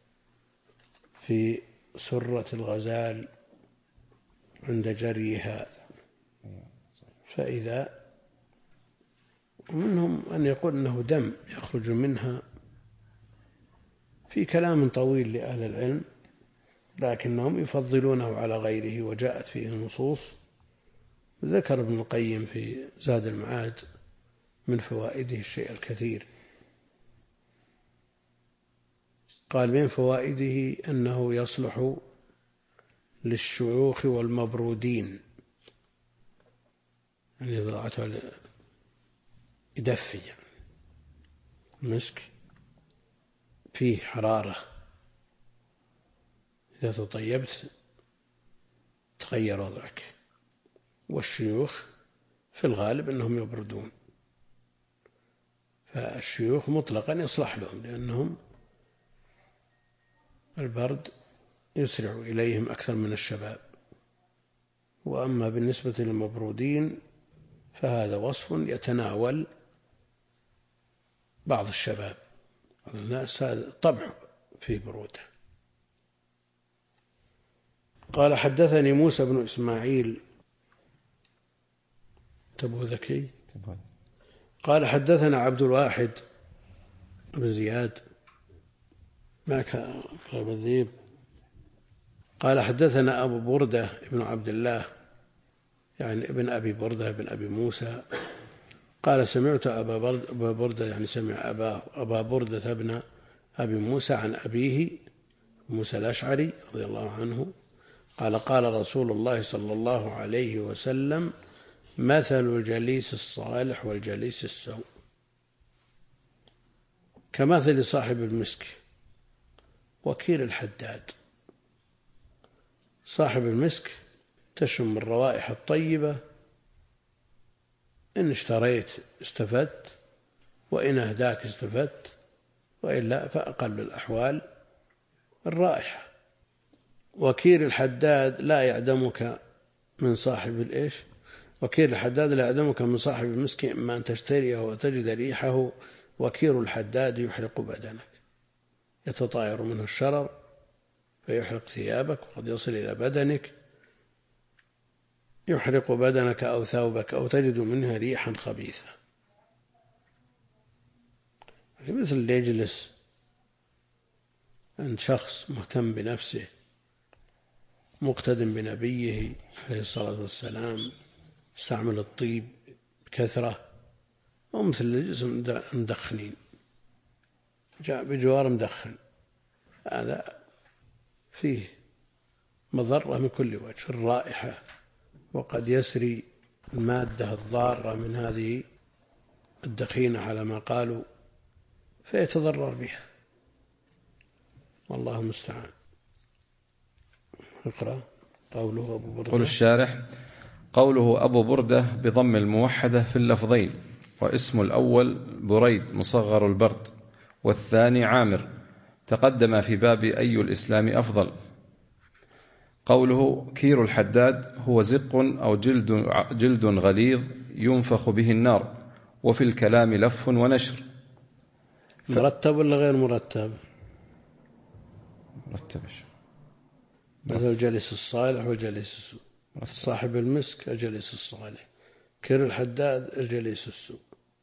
في سرة الغزال عند جريها، فإذا منهم أن يقول أنه دم يخرج منها، في كلام طويل لأهل العلم، لكنهم يفضلونه على غيره، وجاءت فيه نصوص. ذكر ابن القيم في زاد المعاد من فوائده الشيء الكثير. قال: من فوائده أنه يصلح للشيوخ والمبرودين، يعني ضاعته يدفي، يعني المسك فيه حرارة، إذا تطيبت تغير وضعك، والشيوخ في الغالب أنهم يبردون، فالشيوخ مطلقا يصلح لهم، لأنهم البرد يسرع إليهم أكثر من الشباب. وأما بالنسبة للمبرودين فهذا وصف يتناول بعض الشباب، الناس هذا طبع في بروده. قال: حدثني موسى بن إسماعيل تبوذكي قال حدثنا عبد الواحد بن زياد معك الذيب قال حدثنا أبو بردة بن عبد الله، يعني ابن أبي بردة بن أبي موسى، قال: سمعت أبا بردة، يعني سمع أبا بردة بن أبي موسى عن أبيه موسى الأشعري رضي الله عنه قال: قال رسول الله صلى الله عليه وسلم: مثل الجليس الصالح والجليس السوء كمثل صاحب المسك وكير الحداد. صاحب المسك تشم الروائح الطيبة، إن اشتريت استفدت، وإن أهداك استفدت، وإلا فأقل الأحوال الرائحة. وكير الحداد لا يعدمك من صاحب الإيش؟ وكير الحداد لا يعدمك من صاحب المسك إما أن تشتريه وتجد ريحه. وكير الحداد يحرق بدنك، يتطاير منه الشرر فيحرق ثيابك، وقد يصل إلى بدنك، يحرق بدنك أو ثوبك أو تجد منها ريحا خبيثة. مثل اللي يجلس عند شخص مهتم بنفسه مقتد بنبيه عليه الصلاة والسلام، استعمل الطيب بكثرة، ومثل الجسم مدخنين، جاء بجوار مدخن، هذا فيه مضرة من كل وجه، الرائحة، وقد يسري المادة الضارة من هذه الدخينة على ما قالوا فيتضرر بها، والله المستعان. اقرأ قوله أبو بردة. قول الشارح: قوله أبو بردة بضم الموحدة في اللفظين، واسم الأول بريد مصغر البرد، والثاني عامر، تقدم في باب أي الإسلام أفضل. قوله كير الحداد هو زق أو جلد غليظ ينفخ به النار، وفي الكلام لف ونشر. مرتب ولا غير مرتب؟ مرتب. مثل الجليس الصالح وجليس السوء. صاحب المسك الجليس الصالح، كير الحداد الجليس السوء.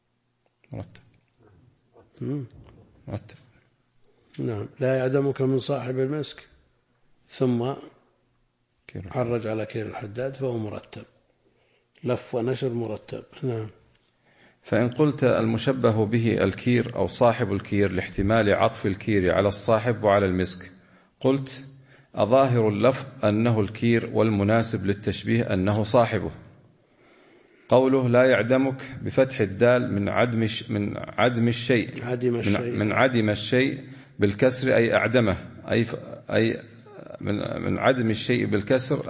مرتب. نعم. لا يعدمك من صاحب المسك ثم عرج على كير الحداد فهو مرتب، لف ونشر مرتب. نعم. فإن قلت المشبه به الكير أو صاحب الكير لاحتمال عطف الكير على الصاحب وعلى المسك، قلت أظاهر اللفظ أنه الكير والمناسب للتشبيه أنه صاحبه. قوله لا يعدمك بفتح الدال من عدم الشيء بالكسر أي أعدمه، من عدم الشيء بالكسر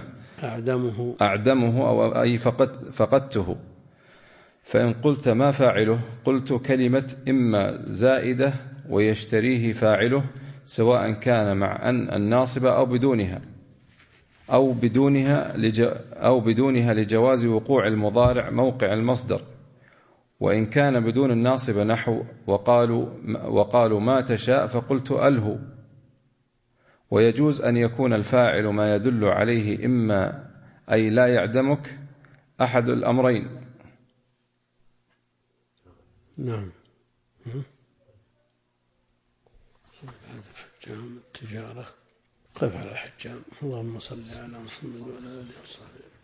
أعدمه أو أي فقدته. فإن قلت ما فاعله، قلت كلمة إما زائدة ويشتريه فاعله، سواء كان مع أن الناصبة أو بدونها لجواز وقوع المضارع موقع المصدر. وإن كان بدون الناصبة نحو وقالوا ما تشاء فقلت أله. ويجوز أن يكون الفاعل ما يدل عليه إما أي لا يعدمك أحد الأمرين. نعم. الحجام التجارة. قف على الحجام. اللهم صل على محمد وعلى آله وصحبه.